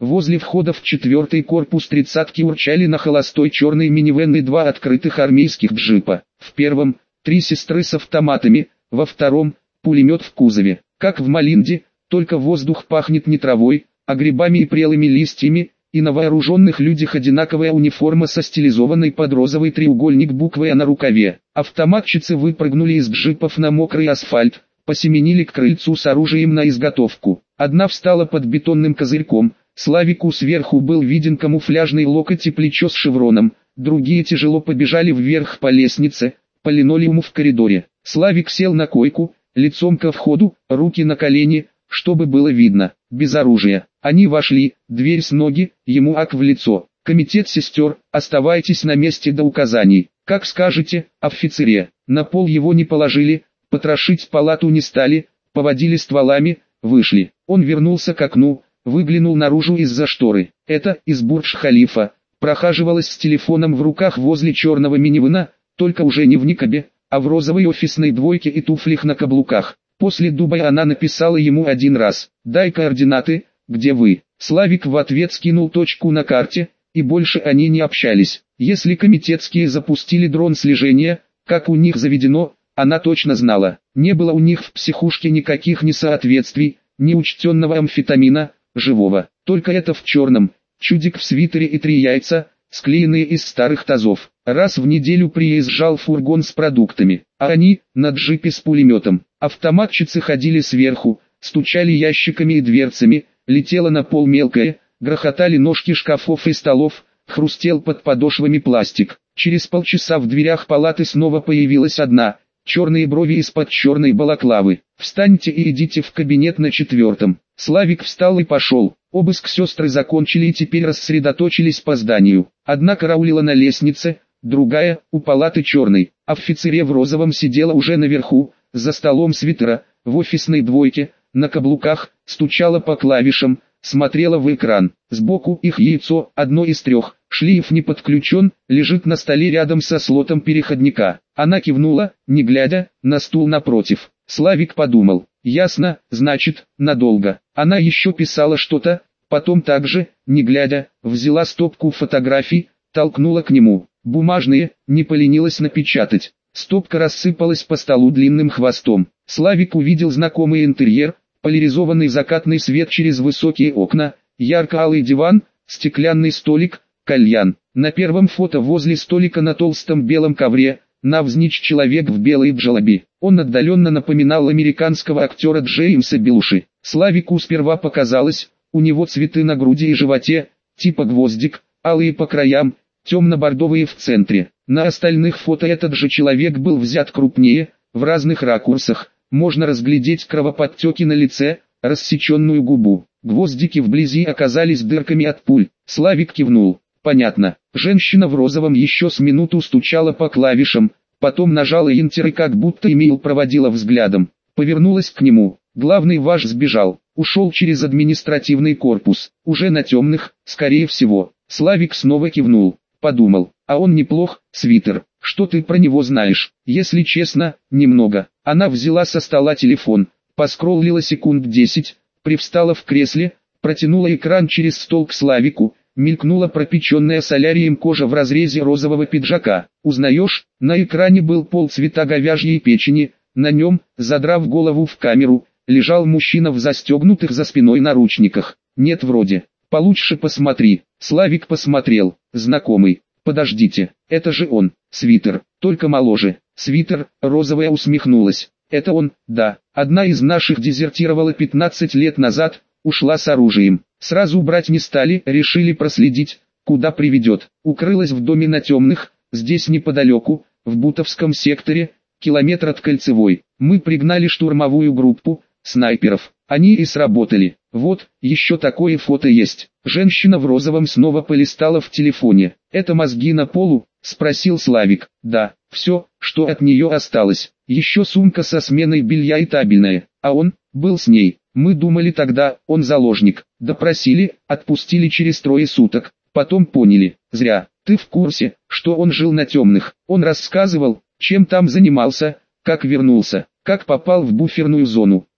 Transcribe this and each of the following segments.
Возле входа в 4-й корпус 30-ки урчали на холостой черный минивэн и 2 открытых армейских джипа. В первом – 3 сестры с автоматами, во втором – пулемет в кузове. Как в Малинде, только воздух пахнет не травой, а грибами и прелыми листьями, и на вооруженных людях одинаковая униформа со стилизованной под розовый треугольник буквой «А» на рукаве. Автоматчицы выпрыгнули из джипов на мокрый асфальт, посеменили к крыльцу с оружием на изготовку. Одна встала под бетонным козырьком, Славику сверху был виден камуфляжный локоть и плечо с шевроном, другие тяжело побежали вверх по лестнице, по линолеуму в коридоре. Славик сел на койку, лицом ко входу, руки на колени, чтобы было видно, без оружия. Они вошли, дверь с ноги, ему ак в лицо. Комитет сестер, оставайтесь на месте до указаний. Как скажете, офицере. На пол его не положили, потрошить палату не стали, поводили стволами, вышли. Он вернулся к окну, выглянул наружу из-за шторы. Это из Бурдж-Халифа. Прохаживалась с телефоном в руках возле черного минивэна, только уже не в никабе, а в розовой офисной двойке и туфлях на каблуках. После Дубая она написала ему один раз: «Дай координаты, где вы?». Славик в ответ скинул точку на карте, и больше они не общались. Если комитетские запустили дрон слежения, как у них заведено, она точно знала. Не было у них в психушке никаких несоответствий, ни учтенного амфетамина, живого. Только это в черном, чудик в свитере и 3 яйца, склеенные из старых тазов. Раз в неделю приезжал фургон с продуктами, а они на джипе с пулеметом. Автоматчицы ходили сверху, стучали ящиками и дверцами, летела на пол мелкое, грохотали ножки шкафов и столов, хрустел под подошвами пластик. Через полчаса в дверях палаты снова появилась одна, черные брови из-под черной балаклавы. «Встаньте и идите в кабинет на 4-м». Славик встал и пошел. Обыск сестры закончили и теперь рассредоточились по зданию. Одна караулила на лестнице, другая – у палаты черной. Офицере в розовом сидела уже наверху, за столом свитера, в офисной двойке, на каблуках, стучала по клавишам, смотрела в экран. Сбоку их яйцо, одно из 3, шлейф не подключен, лежит на столе рядом со слотом переходника. Она кивнула, не глядя, на стул напротив. Славик подумал: ясно, значит, надолго. Она еще писала что-то, потом также, не глядя, взяла стопку фотографий, толкнула к нему. Бумажные, не поленилась напечатать. Стопка рассыпалась по столу длинным хвостом. Славик увидел знакомый интерьер, поляризованный закатный свет через высокие окна, ярко-алый диван, стеклянный столик, кальян. На первом фото возле столика на толстом белом ковре, навзничь человек в белой джалаби. Он отдаленно напоминал американского актера Джеймса Белуши. Славику сперва показалось, у него цветы на груди и животе, типа гвоздик, алые по краям, темно-бордовые в центре. На остальных фото этот же человек был взят крупнее, в разных ракурсах. Можно разглядеть кровоподтеки на лице, рассеченную губу. Гвоздики вблизи оказались дырками от пуль. Славик кивнул. Понятно. Женщина в розовом еще с минуту стучала по клавишам, потом нажала Enter и как будто имейл проводила взглядом. Повернулась к нему. Главный ваш сбежал. Ушел через административный корпус. Уже на темных, скорее всего. Славик снова кивнул. Подумал, а он неплох, свитер. Что ты про него знаешь? Если честно, немного. Она взяла со стола телефон, поскроллила секунд 10, привстала в кресле, протянула экран через стол к Славику, мелькнула пропеченная солярием кожа в разрезе розового пиджака. Узнаешь? На экране был полцвета говяжьей печени, на нем, задрав голову в камеру, лежал мужчина в застегнутых за спиной наручниках. Нет вроде. Получше посмотри. Славик посмотрел. Знакомый. Подождите, это же он, свитер, только моложе. Свитер, розовая усмехнулась. Это он, да. Одна из наших дезертировала 15 лет назад, ушла с оружием. Сразу брать не стали, решили проследить, куда приведет. Укрылась в доме на темных, здесь неподалеку, в Бутовском секторе, километр от Кольцевой. Мы пригнали штурмовую группу, снайперов. Они и сработали. Вот, еще такое фото есть. Женщина в розовом снова полистала в телефоне. «Это мозги на полу?» – спросил Славик. «Да, все, что от нее осталось. Еще сумка со сменой белья и табельная. А он, был с ней. Мы думали тогда, он заложник. Допросили, отпустили через 3 суток. Потом поняли, зря. Ты в курсе, что он жил на темных? Он рассказывал, чем там занимался, как вернулся, как попал в буферную зону.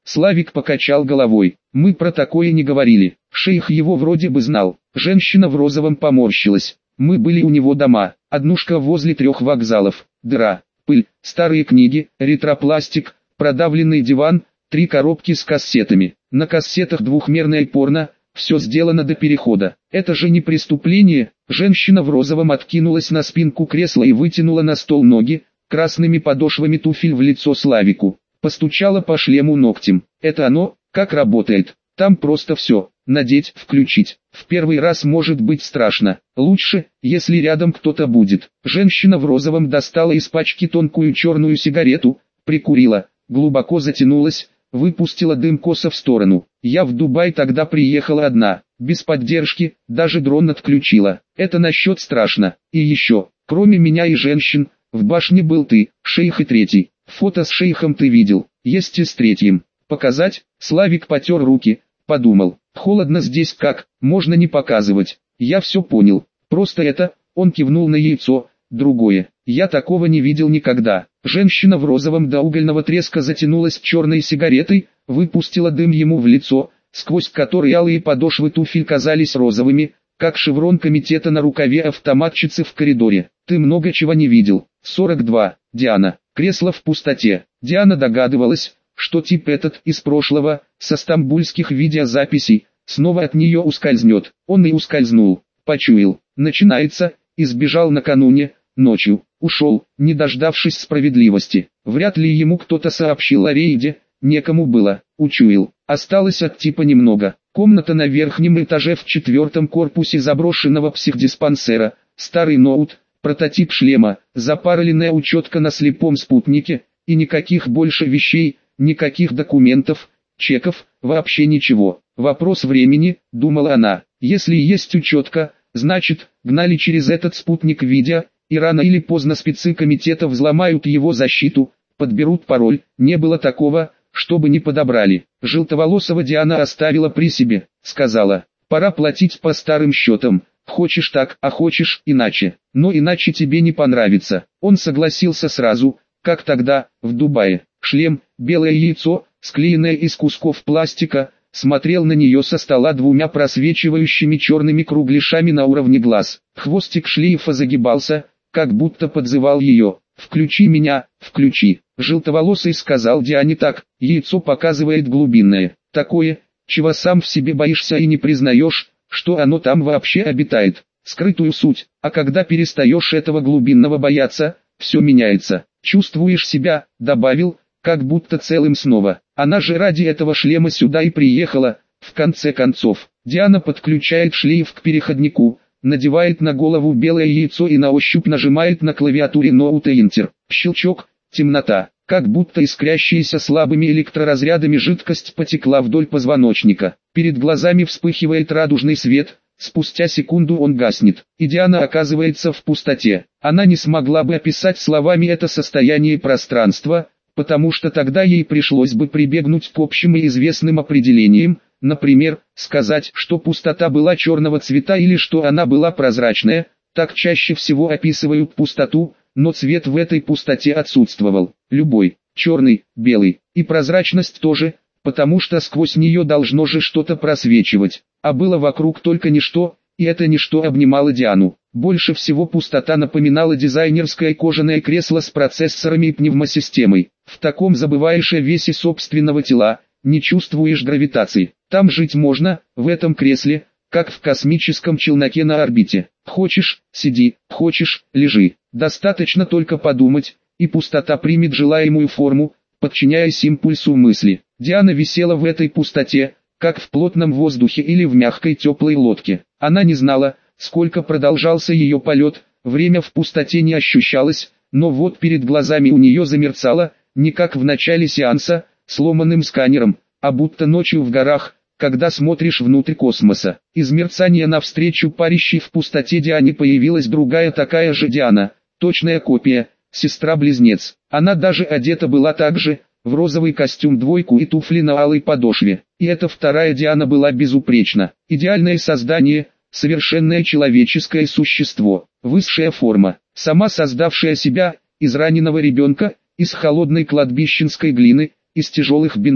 Славик покачал головой. Мы про такое не говорили. Шейх его вроде бы знал. Женщина в розовом поморщилась. Мы были у него дома. Однушка возле 3 вокзалов. Дыра, пыль, старые книги, ретропластик, продавленный диван, 3 коробки с кассетами. На кассетах двухмерное порно. Все сделано до перехода. Это же не преступление. Женщина в розовом откинулась на спинку кресла и вытянула на стол ноги, красными подошвами туфель в лицо Славику. Постучала по шлему ногтем. Это оно, как работает. Там просто все. Надеть, включить. В первый раз может быть страшно. Лучше, если рядом кто-то будет. Женщина в розовом достала из пачки тонкую черную сигарету, прикурила, глубоко затянулась, выпустила дым косо в сторону. Я в Дубай тогда приехала одна, без поддержки, даже дрон отключила. Это насчет страшно. И еще, кроме меня и женщин, в башне был ты, шейх и 3. Фото с шейхом ты видел, есть и с 3. Показать? Славик потер руки, подумал. Холодно здесь как, можно не показывать. Я все понял. Просто это, он кивнул на яйцо, другое. Я такого не видел никогда. Женщина в розовом до угольного треска затянулась черной сигаретой, выпустила дым ему в лицо, сквозь который алые подошвы туфель казались розовыми, как шеврон комитета на рукаве автоматчицы в коридоре. Ты много чего не видел. 42. Диана. Кресло в пустоте. Диана догадывалась, что тип этот из прошлого, со стамбульских видеозаписей, снова от нее ускользнет. Он и ускользнул. Почуял. Начинается, избежал накануне, ночью, ушел, не дождавшись справедливости. Вряд ли ему кто-то сообщил о рейде, некому было. Учуял. Осталось от типа немного. Комната на верхнем этаже в 4 корпусе заброшенного психдиспансера, старый ноут, прототип шлема, запароленная учетка на слепом спутнике, и никаких больше вещей, никаких документов, чеков, вообще ничего. Вопрос времени, думала она. Если есть учетка, значит, гнали через этот спутник видео, и рано или поздно спецы комитета взломают его защиту, подберут пароль. Не было такого, чтобы не подобрали. Желтоволосого Диана оставила при себе, сказала, пора платить по старым счетам. Хочешь так, а хочешь иначе. Но иначе тебе не понравится. Он согласился сразу, как тогда, в Дубае. Шлем, белое яйцо, склеенное из кусков пластика, смотрел на нее со стола 2 просвечивающими черными кругляшами на уровне глаз. Хвостик шлейфа загибался, как будто подзывал ее. «Включи меня, включи». Желтоволосый сказал Диане так, яйцо показывает глубинное. Такое, чего сам в себе боишься и не признаешь, что оно там вообще обитает. Скрытую суть. А когда перестаешь этого глубинного бояться, все меняется. Чувствуешь себя, добавил, как будто целым снова. Она же ради этого шлема сюда и приехала. В конце концов, Диана подключает шлейф к переходнику, надевает на голову белое яйцо и на ощупь нажимает на клавиатуре ноута Enter. Щелчок, темнота, как будто искрящаяся слабыми электроразрядами жидкость потекла вдоль позвоночника. Перед глазами вспыхивает радужный свет, спустя секунду он гаснет, и Диана оказывается в пустоте. Она не смогла бы описать словами это состояние пространства, потому что тогда ей пришлось бы прибегнуть к общим и известным определениям, например, сказать, что пустота была черного цвета или что она была прозрачная. Так чаще всего описывают пустоту, но цвет в этой пустоте отсутствовал. Любой, черный, белый, и прозрачность тоже, потому что сквозь нее должно же что-то просвечивать. А было вокруг только ничто, и это ничто обнимало Диану. Больше всего пустота напоминала дизайнерское кожаное кресло с процессорами и пневмосистемой. В таком забываешь о весе собственного тела, не чувствуешь гравитации. Там жить можно, в этом кресле, как в космическом челноке на орбите. Хочешь – сиди, хочешь – лежи. Достаточно только подумать, и пустота примет желаемую форму, подчиняясь импульсу мысли. Диана висела в этой пустоте, как в плотном воздухе или в мягкой теплой лодке. Она не знала, сколько продолжался ее полет, время в пустоте не ощущалось, но вот перед глазами у нее замерцало, не как в начале сеанса, сломанным сканером, а будто ночью в горах, когда смотришь внутрь космоса. Из мерцания навстречу парящей в пустоте Диане появилась другая такая же Диана, точная копия, сестра-близнец. Она даже одета была так же, в розовый костюм двойку и туфли на алой подошве. И эта вторая Диана была безупречна. Идеальное создание, совершенное человеческое существо, высшая форма, сама создавшая себя, из раненого ребенка, из холодной кладбищенской глины, из тяжелых бинтов.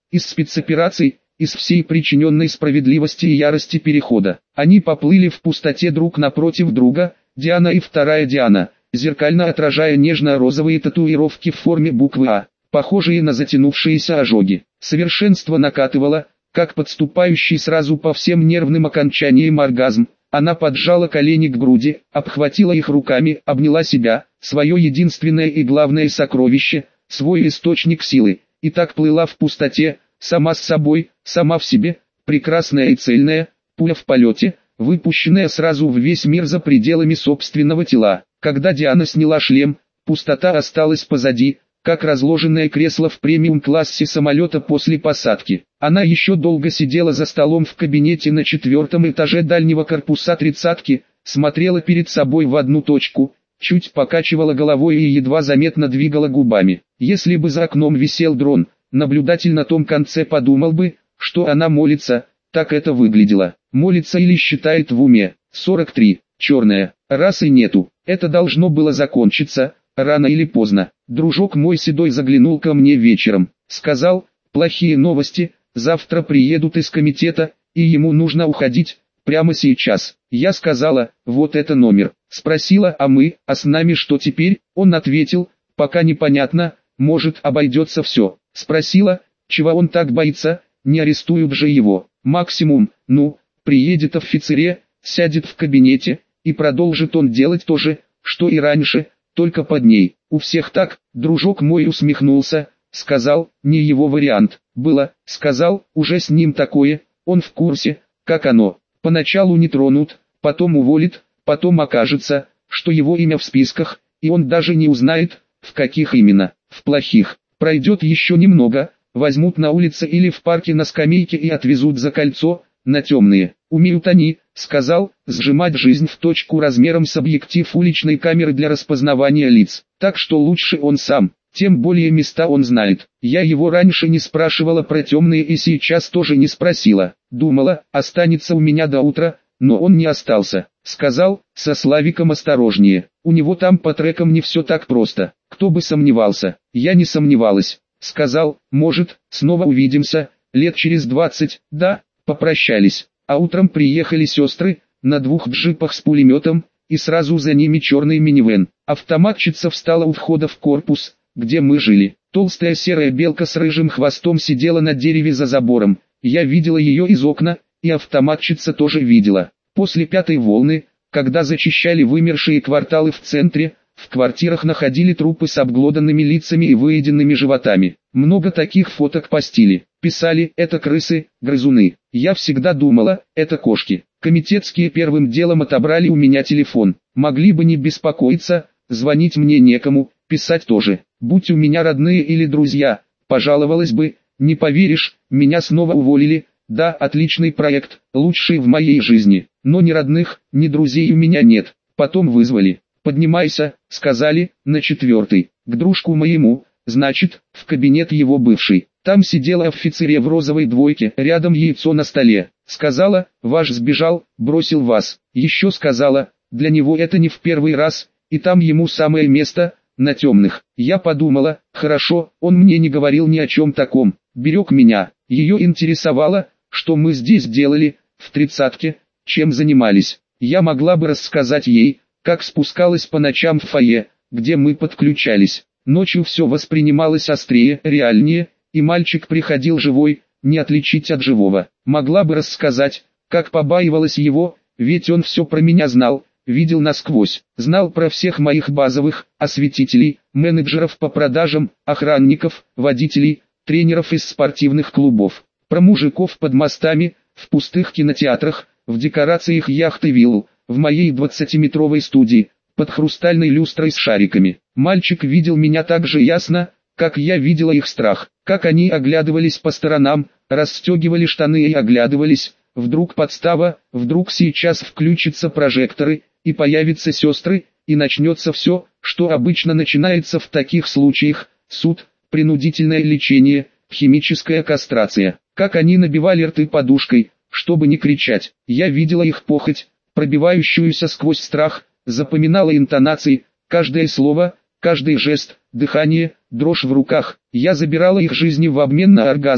из спецопераций, из всей причиненной справедливости и ярости перехода. Они поплыли в пустоте друг напротив друга, Диана и вторая Диана, зеркально отражая нежно-розовые татуировки в форме буквы «А», похожие на затянувшиеся ожоги. Совершенство накатывало, как подступающий сразу по всем нервным окончаниям оргазм. Она поджала колени к груди, обхватила их руками, обняла себя, свое единственное и главное сокровище, свой источник силы, и так плыла в пустоте, сама с собой, сама в себе, прекрасная и цельная, пуля в полете, выпущенная сразу в весь мир за пределами собственного тела. Когда Диана сняла шлем, пустота осталась позади, как разложенное кресло в премиум-классе самолета после посадки. Она еще долго сидела за столом в кабинете на 4-м этаже дальнего корпуса 30-ки, смотрела перед собой в одну точку, чуть покачивала головой и едва заметно двигала губами. Если бы за окном висел дрон, наблюдатель на том конце подумал бы, что она молится, так это выглядело. Молится или считает в уме. 43. Черная. Раз и нету. Это должно было закончиться, рано или поздно. Дружок мой седой заглянул ко мне вечером. Сказал, плохие новости, завтра приедут из комитета, и ему нужно уходить, прямо сейчас. Я сказала, вот это номер. Спросила, а с нами что теперь? Он ответил, пока непонятно, может обойдется все. Спросила, чего он так боится, не арестуют же его. Максимум, приедет офицере, сядет в кабинете, и продолжит он делать то же, что и раньше, только под ней. У всех так. Дружок мой усмехнулся, сказал, не его вариант. Было, сказал, уже с ним такое, он в курсе, как оно. Поначалу не тронут, потом уволит, потом окажется, что его имя в списках, и он даже не узнает, в каких именно, в плохих. Пройдет еще немного, возьмут на улице или в парке на скамейке и отвезут за кольцо, на темные. Умеют они, сказал, сжимать жизнь в точку размером с объектив уличной камеры для распознавания лиц. Так что лучше он сам, тем более места он знает. Я его раньше не спрашивала про темные и сейчас тоже не спросила. Думала, останется у меня до утра, но он не остался. Сказал, со Славиком осторожнее, у него там по трекам не все так просто. Кто бы сомневался, я не сомневалась. Сказал, может, снова увидимся, лет через 20, да, попрощались. А утром приехали сестры, на 2 джипах с пулеметом, и сразу за ними черный минивэн. Автоматчица встала у входа в корпус, где мы жили. Толстая серая белка с рыжим хвостом сидела на дереве за забором. Я видела ее из окна, и автоматчица тоже видела. После 5-й волны, когда зачищали вымершие кварталы в центре, в квартирах находили трупы с обглоданными лицами и выеденными животами. Много таких фоток постили. Писали, это крысы, грызуны. Я всегда думала, это кошки. Комитетские первым делом отобрали у меня телефон. Могли бы не беспокоиться, звонить мне некому, писать тоже. Будь у меня родные или друзья, пожаловалась бы, не поверишь, меня снова уволили. Да, отличный проект, лучший в моей жизни. Но ни родных, ни друзей у меня нет. Потом вызвали. Поднимайся, сказали, на 4-й, к дружку моему, значит, в кабинет его бывший. Там сидела офицере в розовой двойке, рядом яйцо на столе. Сказала, ваш сбежал, бросил вас. Еще сказала, для него это не в первый раз, и там ему самое место, на темных. Я подумала, хорошо, он мне не говорил ни о чем таком, берег меня. Ее интересовало, что мы здесь делали, в 30-ке, чем занимались. Я могла бы рассказать ей, как спускалась по ночам в фойе, где мы подключались. Ночью все воспринималось острее, реальнее, и мальчик приходил живой, не отличить от живого. Могла бы рассказать, как побаивалась его, ведь он все про меня знал, видел насквозь, знал про всех моих базовых, осветителей, менеджеров по продажам, охранников, водителей, тренеров из спортивных клубов, про мужиков под мостами, в пустых кинотеатрах, в декорациях яхт и вилл, в моей 20-метровой студии, под хрустальной люстрой с шариками. Мальчик видел меня так же ясно, как я видела их страх, как они оглядывались по сторонам, расстегивали штаны и оглядывались, вдруг подстава, вдруг сейчас включатся прожекторы, и появятся сестры, и начнется все, что обычно начинается в таких случаях, суд, принудительное лечение, химическая кастрация. Как они набивали рты подушкой, чтобы не кричать. Я видела их похоть, пробивающуюся сквозь страх, запоминала интонации, каждое слово, каждый жест, дыхание, дрожь в руках. Я забирала их жизни в обмен на оргазмы,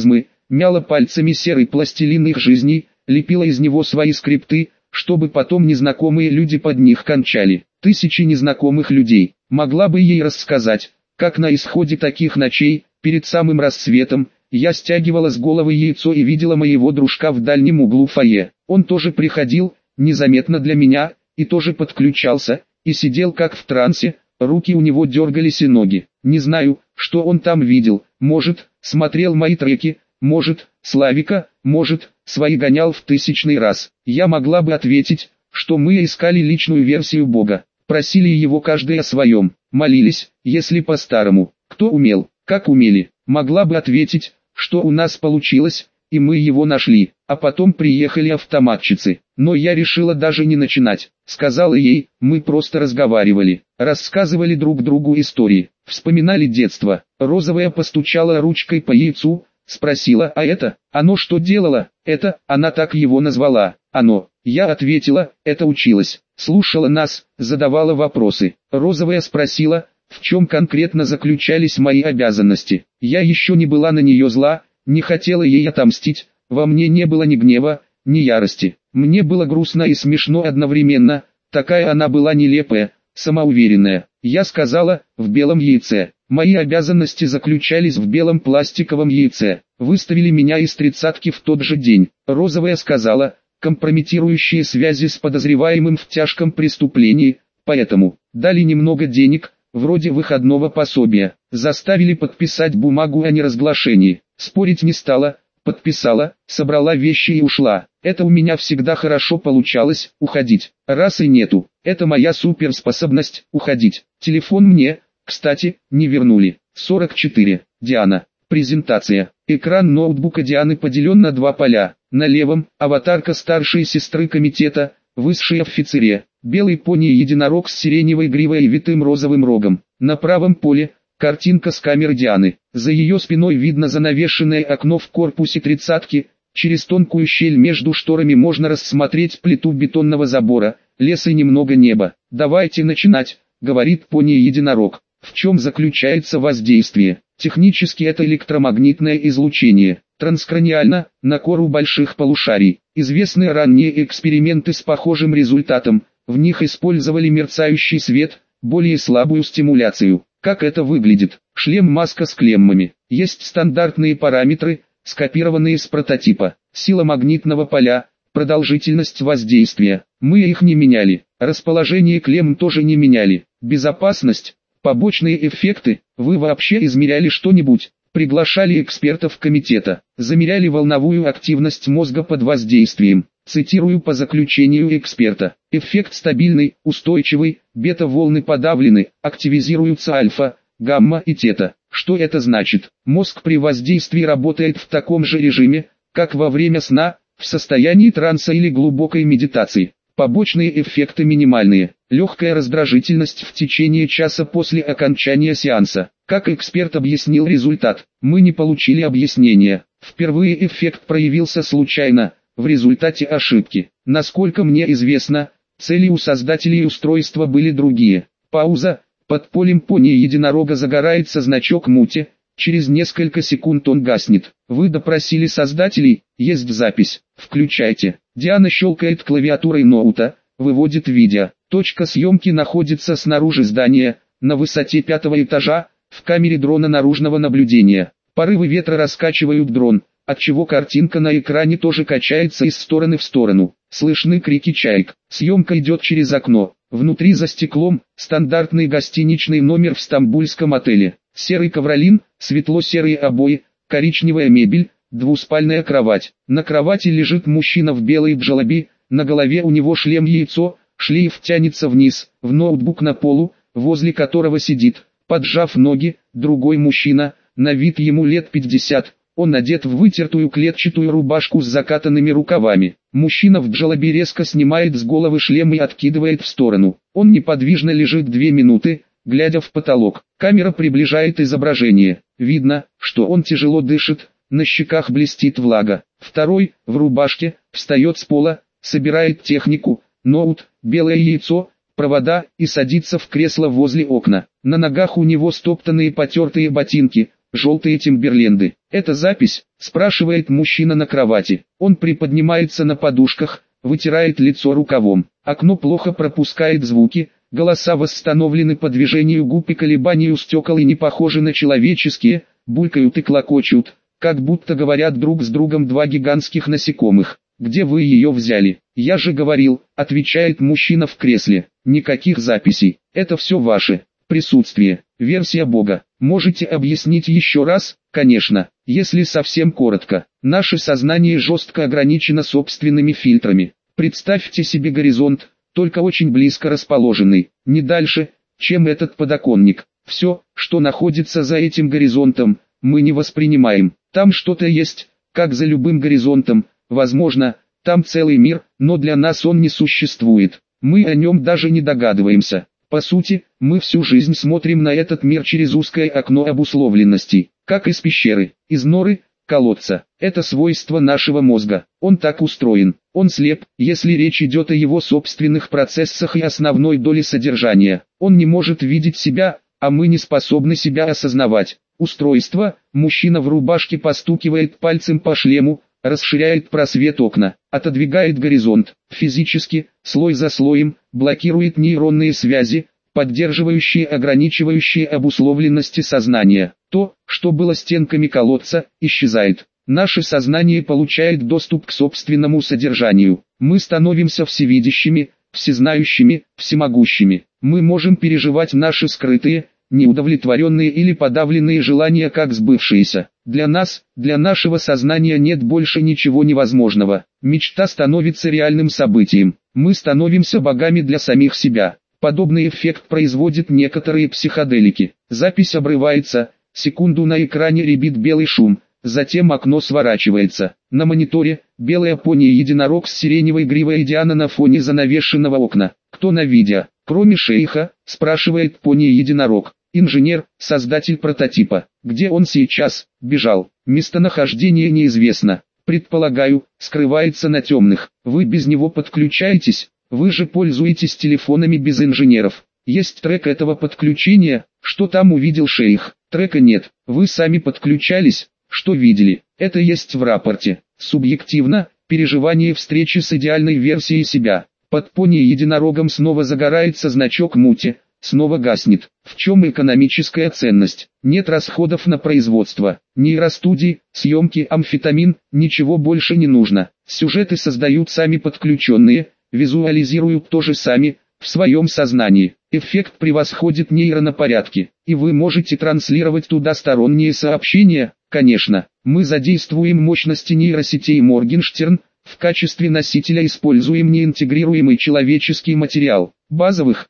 мяла пальцами серый пластилин их жизней, лепила из него свои скрипты, чтобы потом незнакомые люди под них кончали. Тысячи незнакомых людей. Могла бы ей рассказать, как на исходе таких ночей, перед самым рассветом, я стягивала с головы яйцо и видела моего дружка в дальнем углу фойе. Он тоже приходил, незаметно для меня, и тоже подключался, и сидел как в трансе, руки у него дергались и ноги. Не знаю, что он там видел, может, смотрел мои треки, может, Славика, может, свои гонял в тысячный раз. Я могла бы ответить, что мы искали личную версию Бога, просили его каждый о своем, молились, если по-старому, кто умел, как умели. Могла бы ответить, что у нас получилось, и мы его нашли, а потом приехали автоматчицы. Но я решила даже не начинать. Сказала ей, мы просто разговаривали, рассказывали друг другу истории, вспоминали детство. Розовая постучала ручкой по яйцу, спросила, а это, оно что делало? Это, она так его назвала, оно. Я ответила, это училась, слушала нас, задавала вопросы. Розовая спросила, в чем конкретно заключались мои обязанности. Я еще не была на нее зла, не хотела ей отомстить, во мне не было ни гнева, ни ярости. Мне было грустно и смешно одновременно, такая она была нелепая, самоуверенная. Я сказала, в белом яйце. Мои обязанности заключались в белом пластиковом яйце. Выставили меня из тридцатки в тот же день. Розовая сказала, компрометирующие связи с подозреваемым в тяжком преступлении, поэтому дали немного денег, вроде выходного пособия, заставили подписать бумагу о неразглашении. Спорить не стала, подписала, собрала вещи и ушла. Это у меня всегда хорошо получалось, уходить. Раз и нету, это моя суперспособность, уходить. Телефон мне, кстати, не вернули. 44. Диана. Презентация. Экран ноутбука Дианы поделен на два поля. На левом – аватарка старшей сестры комитета, высшей офицере. Белый пони-единорог с сиреневой гривой и витым розовым рогом. На правом поле – картинка с камеры Дианы. За ее спиной видно занавешенное окно в корпусе тридцатки. Через тонкую щель между шторами можно рассмотреть плиту бетонного забора, лес и немного неба. «Давайте начинать», — говорит пони-единорог. В чем заключается воздействие? Технически это электромагнитное излучение. Транскраниально, на кору больших полушарий. Известны ранние эксперименты с похожим результатом. В них использовали мерцающий свет, более слабую стимуляцию. Как это выглядит? Шлем-маска с клеммами. Есть стандартные параметры, скопированные с прототипа. Сила магнитного поля, продолжительность воздействия. Мы их не меняли. Расположение клемм тоже не меняли. Безопасность, побочные эффекты. Вы вообще измеряли что-нибудь? Приглашали экспертов комитета. Замеряли волновую активность мозга под воздействием. Цитирую по заключению эксперта. Эффект стабильный, устойчивый, бета-волны подавлены, активизируются альфа, гамма и тета. Что это значит? Мозг при воздействии работает в таком же режиме, как во время сна, в состоянии транса или глубокой медитации. Побочные эффекты минимальные. Легкая раздражительность в течение часа после окончания сеанса. Как эксперт объяснил результат? Мы не получили объяснения. Впервые эффект проявился случайно, в результате ошибки. Насколько мне известно, цели у создателей устройства были другие. Пауза. Под полем пони-единорога загорается значок мути, через несколько секунд он гаснет. Вы допросили создателей, есть запись, включайте. Диана щелкает клавиатурой ноута, выводит видео. Точка съемки находится снаружи здания, на высоте 5-го этажа, в камере дрона наружного наблюдения. Порывы ветра раскачивают дрон, отчего картинка на экране тоже качается из стороны в сторону. Слышны крики чаек. Съемка идет через окно. Внутри за стеклом, стандартный гостиничный номер в стамбульском отеле. Серый ковролин, светло-серые обои, коричневая мебель, двуспальная кровать. На кровати лежит мужчина в белой джалаби, на голове у него шлем-яйцо, шлейф тянется вниз, в ноутбук на полу, возле которого сидит, поджав ноги, другой мужчина, на вид ему лет 50. Он одет в вытертую клетчатую рубашку с закатанными рукавами. Мужчина в джалабе резко снимает с головы шлем и откидывает в сторону. Он неподвижно лежит 2 минуты, глядя в потолок. Камера приближает изображение. Видно, что он тяжело дышит, на щеках блестит влага. Второй, в рубашке, встает с пола, собирает технику, ноут, белое яйцо, провода и садится в кресло возле окна. На ногах у него стоптанные потертые ботинки, желтые тимберленды. Это запись, спрашивает мужчина на кровати. Он приподнимается на подушках, вытирает лицо рукавом. Окно плохо пропускает звуки, голоса восстановлены по движению губ и колебанию стекол и не похожи на человеческие, булькают и клокочут, как будто говорят друг с другом два гигантских насекомых. «Где вы ее взяли?» «Я же говорил», — отвечает мужчина в кресле. «Никаких записей, это все ваше присутствие, версия Бога. Можете объяснить еще раз?» «Конечно, если совсем коротко. Наше сознание жестко ограничено собственными фильтрами. Представьте себе горизонт, только очень близко расположенный, не дальше, чем этот подоконник. Все, что находится за этим горизонтом, мы не воспринимаем. Там что-то есть, как за любым горизонтом, возможно, там целый мир, но для нас он не существует. Мы о нем даже не догадываемся. По сути, мы всю жизнь смотрим на этот мир через узкое окно обусловленностей, как из пещеры, из норы, колодца. Это свойство нашего мозга. Он так устроен. Он слеп, если речь идет о его собственных процессах и основной доле содержания. Он не может видеть себя, а мы не способны себя осознавать. Устройство, мужчина в рубашке постукивает пальцем по шлему, расширяет просвет окна, отодвигает горизонт, физически, слой за слоем, блокирует нейронные связи, поддерживающие ограничивающие обусловленности сознания. То, что было стенками колодца, исчезает. Наше сознание получает доступ к собственному содержанию. Мы становимся всевидящими, всезнающими, всемогущими. Мы можем переживать наши скрытые, неудовлетворенные или подавленные желания как сбывшиеся. Для нас, для нашего сознания нет больше ничего невозможного. Мечта становится реальным событием. Мы становимся богами для самих себя. Подобный эффект производят некоторые психоделики. Запись обрывается, секунду на экране рябит белый шум, затем окно сворачивается. На мониторе белая пони-единорог с сиреневой гривой Диана на фоне занавешенного окна. Кто на видео? Кроме шейха, спрашивает пони-единорог. Инженер, создатель прототипа. Где он сейчас? Бежал. Местонахождение неизвестно. Предполагаю, скрывается на темных. Вы без него подключаетесь? Вы же пользуетесь телефонами без инженеров. Есть трек этого подключения? Что там увидел шейх? Трека нет. Вы сами подключались? Что видели? Это есть в рапорте. Субъективно, переживание встречи с идеальной версией себя. Под пони-единорогом снова загорается значок мути, снова гаснет. В чем экономическая ценность? Нет расходов на производство, нейростудии, съемки, амфетамин, ничего больше не нужно. Сюжеты создают сами подключенные, визуализируют тоже сами, в своем сознании. Эффект превосходит нейро на порядки, и вы можете транслировать туда сторонние сообщения. Конечно, мы задействуем мощности нейросетей Моргенштерн, в качестве носителя используем неинтегрируемый человеческий материал. Базовых,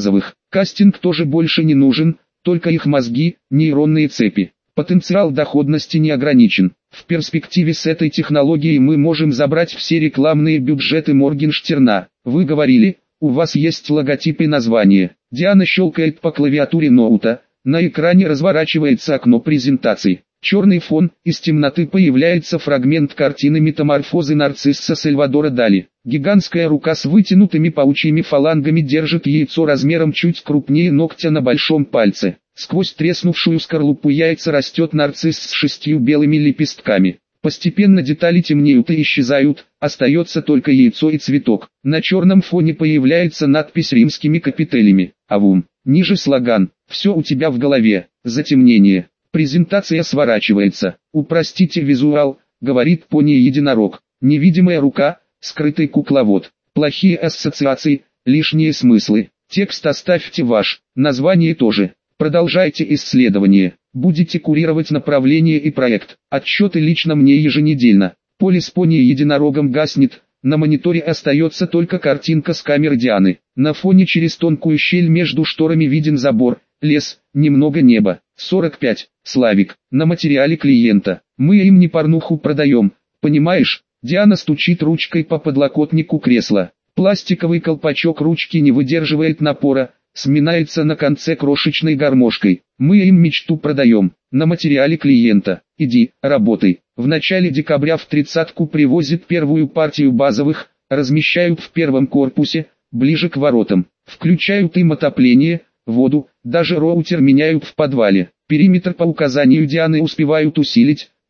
кастинг тоже больше не нужен, только их мозги, нейронные цепи. Потенциал доходности не ограничен. В перспективе с этой технологией мы можем забрать все рекламные бюджеты Моргенштерна. Вы говорили, у вас есть логотип и название. Диана щелкает по клавиатуре ноута, на экране разворачивается окно презентации. Черный фон, из темноты появляется фрагмент картины «Метаморфозы нарцисса» Сальвадора Дали. Гигантская рука с вытянутыми паучьими фалангами держит яйцо размером чуть крупнее ногтя на большом пальце. Сквозь треснувшую скорлупу яйца растет нарцисс с 6 белыми лепестками. Постепенно детали темнеют и исчезают, остается только яйцо и цветок. На черном фоне появляется надпись римскими капителями. Авум. Ниже слоган «Все у тебя в голове». Затемнение. Презентация сворачивается. «Упростите визуал», — говорит пони-единорог. Невидимая рука, скрытый кукловод. Плохие ассоциации, лишние смыслы. Текст оставьте ваш, название тоже. Продолжайте исследование. Будете курировать направление и проект. Отчеты лично мне еженедельно. Поле с пони-единорогом гаснет. На мониторе остается только картинка с камеры Дианы. На фоне через тонкую щель между шторами виден забор, лес, немного неба. 45. Славик. На материале клиента. Мы им не порнуху продаем, понимаешь? Диана стучит ручкой по подлокотнику кресла. Пластиковый колпачок ручки не выдерживает напора, сминается на конце крошечной гармошкой. Мы им мечту продаем. На материале клиента. Иди, работай. В начале декабря в 30-ку привозят первую партию базовых, размещают в первом корпусе, ближе к воротам. Включают им отопление, воду, даже роутер меняют в подвале. Периметр по указанию Дианы успевают усилить,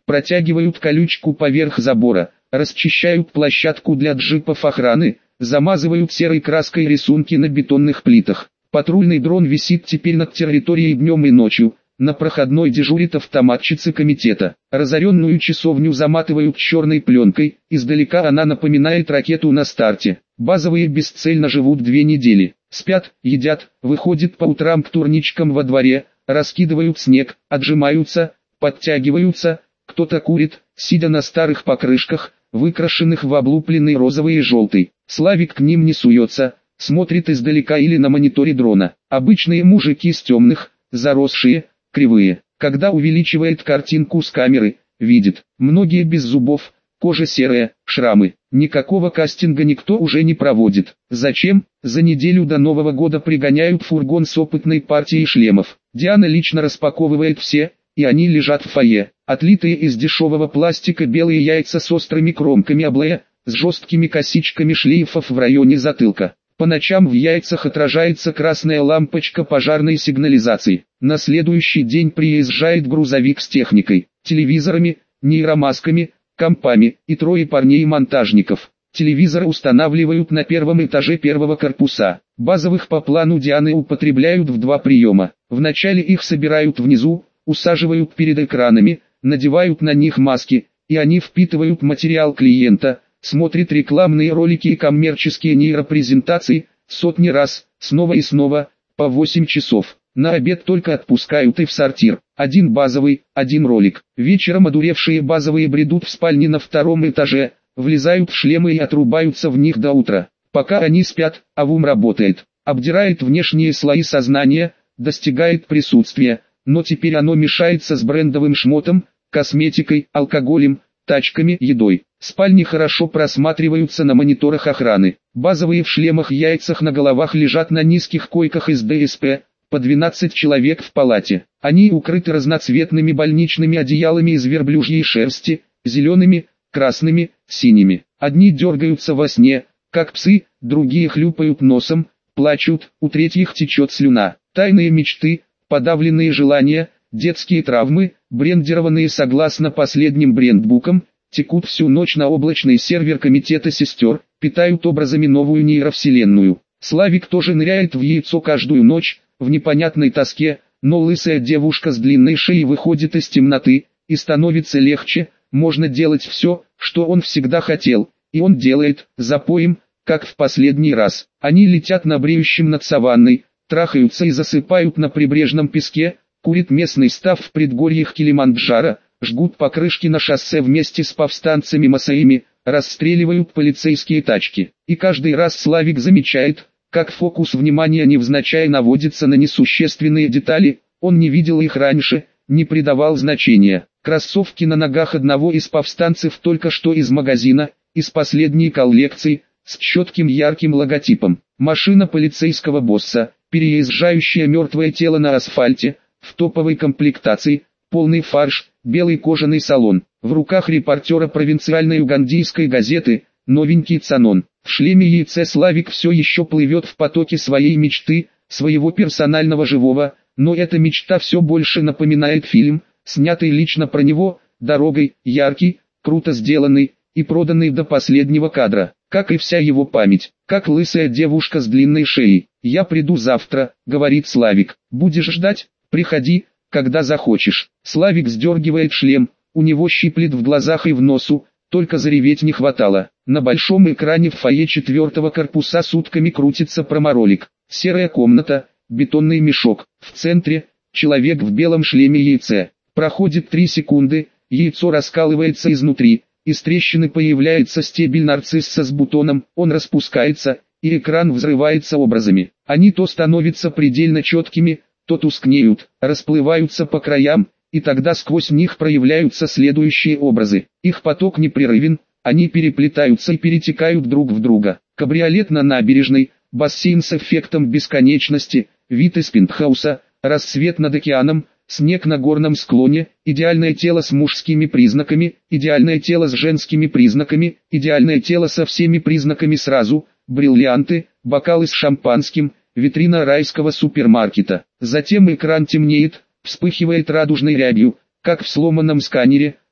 протягивают колючку поверх забора, расчищают площадку для джипов охраны, замазывают серой краской рисунки на бетонных плитах. Патрульный дрон висит теперь над территорией днем и ночью. На проходной дежурит автоматчица комитета. Разоренную часовню заматывают черной пленкой, издалека она напоминает ракету на старте. Базовые бесцельно живут 2 недели. Спят, едят, выходят по утрам к турничкам во дворе, раскидывают снег, отжимаются, подтягиваются, кто-то курит, сидя на старых покрышках, выкрашенных в облупленный розовый и желтый. Славик к ним не суется, смотрит издалека или на мониторе дрона. Обычные мужики с темных, заросшие, кривые. Когда увеличивает картинку с камеры, видит, многие без зубов, кожа серая, шрамы. Никакого кастинга никто уже не проводит. Зачем? За неделю до Нового года пригоняют фургон с опытной партией шлемов. Диана лично распаковывает все, и они лежат в фойе. Отлитые из дешевого пластика белые яйца с острыми кромками облея, с жесткими косичками шлейфов в районе затылка. По ночам в яйцах отражается красная лампочка пожарной сигнализации. На следующий день приезжает грузовик с техникой, телевизорами, нейромасками, компами и 3 парней-монтажников. Телевизоры устанавливают на 1-м этаже 1-го корпуса. Базовых по плану Дианы употребляют в 2 приема. Вначале их собирают внизу, усаживают перед экранами, надевают на них маски, и они впитывают материал клиента, смотрят рекламные ролики и коммерческие нейропрезентации, сотни раз, снова и снова, по 8 часов. На обед только отпускают и в сортир. 1 базовый, 1 ролик. Вечером одуревшие базовые бредут в спальне на 2-м этаже, влезают в шлемы и отрубаются в них до утра. Пока они спят, АВУМ работает. Обдирает внешние слои сознания, достигает присутствия, но теперь оно мешается с брендовым шмотом, косметикой, алкоголем, тачками, едой. Спальни хорошо просматриваются на мониторах охраны. Базовые в шлемах яйцах на головах лежат на низких койках из ДСП, по 12 человек в палате. Они укрыты разноцветными больничными одеялами из верблюжьей шерсти, зелеными, красными, синими. Одни дергаются во сне, как псы, другие хлюпают носом, плачут, у третьих течет слюна. Тайные мечты, подавленные желания, детские травмы, брендированные согласно последним брендбукам, текут всю ночь на облачный сервер комитета сестер, питают образами новую нейровселенную. Славик тоже ныряет в яйцо каждую ночь, в непонятной тоске, но лысая девушка с длинной шеей выходит из темноты, и становится легче, можно делать все, что он всегда хотел, и он делает, запоем, как в последний раз. Они летят на бреющем над саванной, трахаются и засыпают на прибрежном песке, курит местный став в предгорьях Килиманджаро, жгут покрышки на шоссе вместе с повстанцами-масаими, расстреливают полицейские тачки. И каждый раз Славик замечает, как фокус внимания невзначай наводится на несущественные детали, он не видел их раньше, не придавал значения. Кроссовки на ногах одного из повстанцев только что из магазина, из последней коллекции, с четким ярким логотипом. Машина полицейского босса, переезжающее мертвое тело на асфальте, в топовой комплектации, полный фарш, белый кожаный салон. В руках репортера провинциальной угандийской газеты, новенький Цанон. В шлеме яйце Славик все еще плывет в потоке своей мечты, своего персонального живого, но эта мечта все больше напоминает фильм, снятый лично про него, дорогой, яркий, круто сделанный, и проданный до последнего кадра, как и вся его память, как лысая девушка с длинной шеей. «Я приду завтра», — говорит Славик. «Будешь ждать? Приходи, когда захочешь». Славик сдергивает шлем, у него щиплет в глазах и в носу, только зареветь не хватало. На большом экране в фойе 4-го корпуса сутками крутится проморолик. Серая комната, бетонный мешок. В центре — человек в белом шлеме яйце. Проходит 3 секунды, яйцо раскалывается изнутри. Из трещины появляется стебель нарцисса с бутоном, он распускается, и экран взрывается образами. Они то становятся предельно четкими, то тускнеют, расплываются по краям, и тогда сквозь них проявляются следующие образы. Их поток непрерывен, они переплетаются и перетекают друг в друга. Кабриолет на набережной, бассейн с эффектом бесконечности, вид из пентхауса, рассвет над океаном, снег на горном склоне, идеальное тело с мужскими признаками, идеальное тело с женскими признаками, идеальное тело со всеми признаками сразу, бриллианты, бокалы с шампанским, витрина райского супермаркета. Затем экран темнеет, вспыхивает радужной рябью, как в сломанном сканере,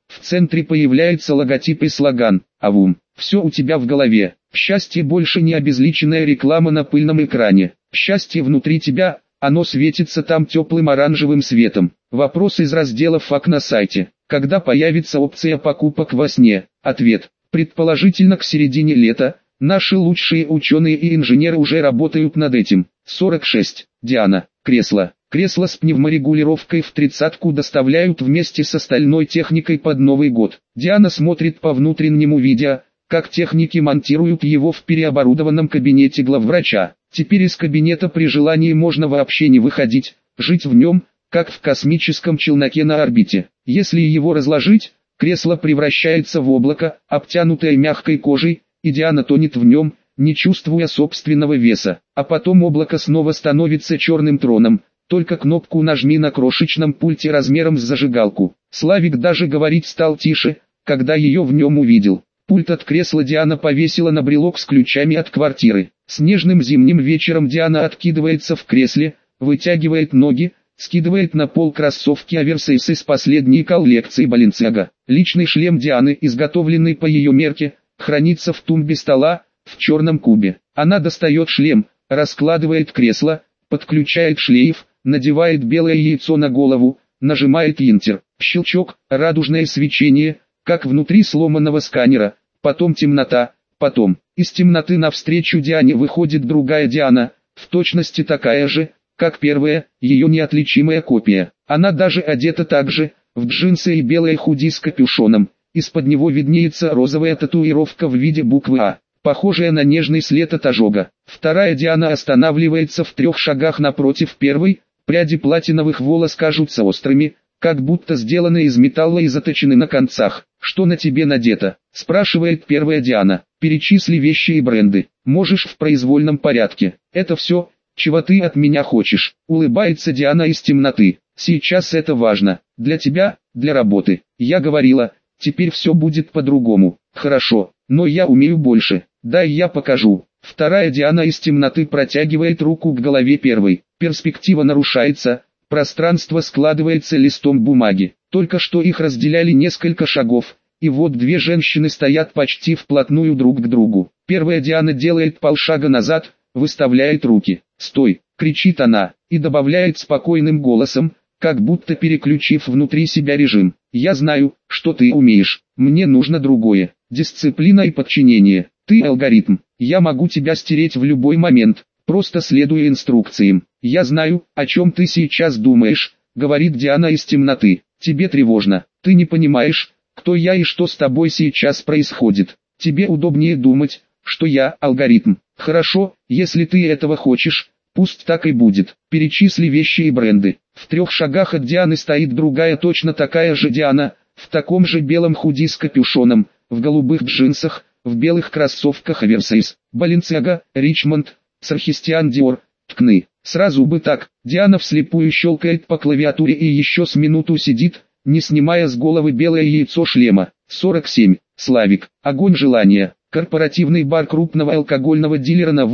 В центре появляется логотип и слоган «Авум». Все у тебя в голове. Счастье больше не обезличенная реклама на пыльном экране. Счастье внутри тебя, оно светится там теплым оранжевым светом. Вопрос из раздела «ФАК» на сайте. Когда появится опция покупок во сне? Ответ. Предположительно к середине лета. Наши лучшие ученые и инженеры уже работают над этим. 46. Диана. Кресло. Кресло с пневморегулировкой в 30-ку доставляют вместе с остальной техникой под Новый год. Диана смотрит по внутреннему видео, как техники монтируют его в переоборудованном кабинете главврача. Теперь из кабинета при желании можно вообще не выходить, жить в нем, как в космическом челноке на орбите. Если его разложить, кресло превращается в облако, обтянутое мягкой кожей, и Диана тонет в нем, не чувствуя собственного веса. А потом облако снова становится черным троном, только кнопку нажми на крошечном пульте размером с зажигалку. Славик даже говорить стал тише, когда ее в нем увидел. Пульт от кресла Диана повесила на брелок с ключами от квартиры. Снежным зимним вечером Диана откидывается в кресле, вытягивает ноги, скидывает на пол кроссовки Оверсайз из последней коллекции Balenciaga. Личный шлем Дианы, изготовленный по ее мерке, хранится в тумбе стола, в черном кубе. Она достает шлем, раскладывает кресло, подключает шлейф, надевает белое яйцо на голову, нажимает Enter. Щелчок, радужное свечение, как внутри сломанного сканера, потом темнота, потом. Из темноты навстречу Диане выходит другая Диана, в точности такая же, как первая, ее неотличимая копия. Она даже одета так же, в джинсы и белое худи с капюшоном. Из-под него виднеется розовая татуировка в виде буквы А, похожая на нежный след от ожога. Вторая Диана останавливается в 3 шагах напротив первой, пряди платиновых волос кажутся острыми, как будто сделаны из металла и заточены на концах. «Что на тебе надето?» – спрашивает первая Диана. «Перечисли вещи и бренды. Можешь в произвольном порядке. Это все, чего ты от меня хочешь», – улыбается Диана из темноты. «Сейчас это важно. Для тебя, для работы. Я говорила, теперь все будет по-другому». «Хорошо, но я умею больше. Дай я покажу». Вторая Диана из темноты протягивает руку к голове первой. Перспектива нарушается, пространство складывается листом бумаги. Только что их разделяли несколько шагов, и вот две женщины стоят почти вплотную друг к другу. Первая Диана делает полшага назад, выставляет руки. «Стой!» — кричит она, и добавляет спокойным голосом, как будто переключив внутри себя режим. «Я знаю, что ты умеешь. Мне нужно другое. Дисциплина и подчинение. Ты алгоритм. Я могу тебя стереть в любой момент, просто следуя инструкциям. Я знаю, о чем ты сейчас думаешь», — говорит Диана из темноты. «Тебе тревожно. Ты не понимаешь, кто я и что с тобой сейчас происходит. Тебе удобнее думать, что я алгоритм. Хорошо, если ты этого хочешь, пусть так и будет. Перечисли вещи и бренды». В 3 шагах от Дианы стоит другая точно такая же Диана, в таком же белом худи с капюшоном, в голубых джинсах, в белых кроссовках Оверсайз, Balenciaga, Ричмонд, Sarkisian Dior, ткны. Сразу бы так. Диана вслепую щелкает по клавиатуре и еще с минуту сидит, не снимая с головы белое яйцо шлема. 47. Славик. Огонь желания. Корпоративный бар крупного алкогольного дилера на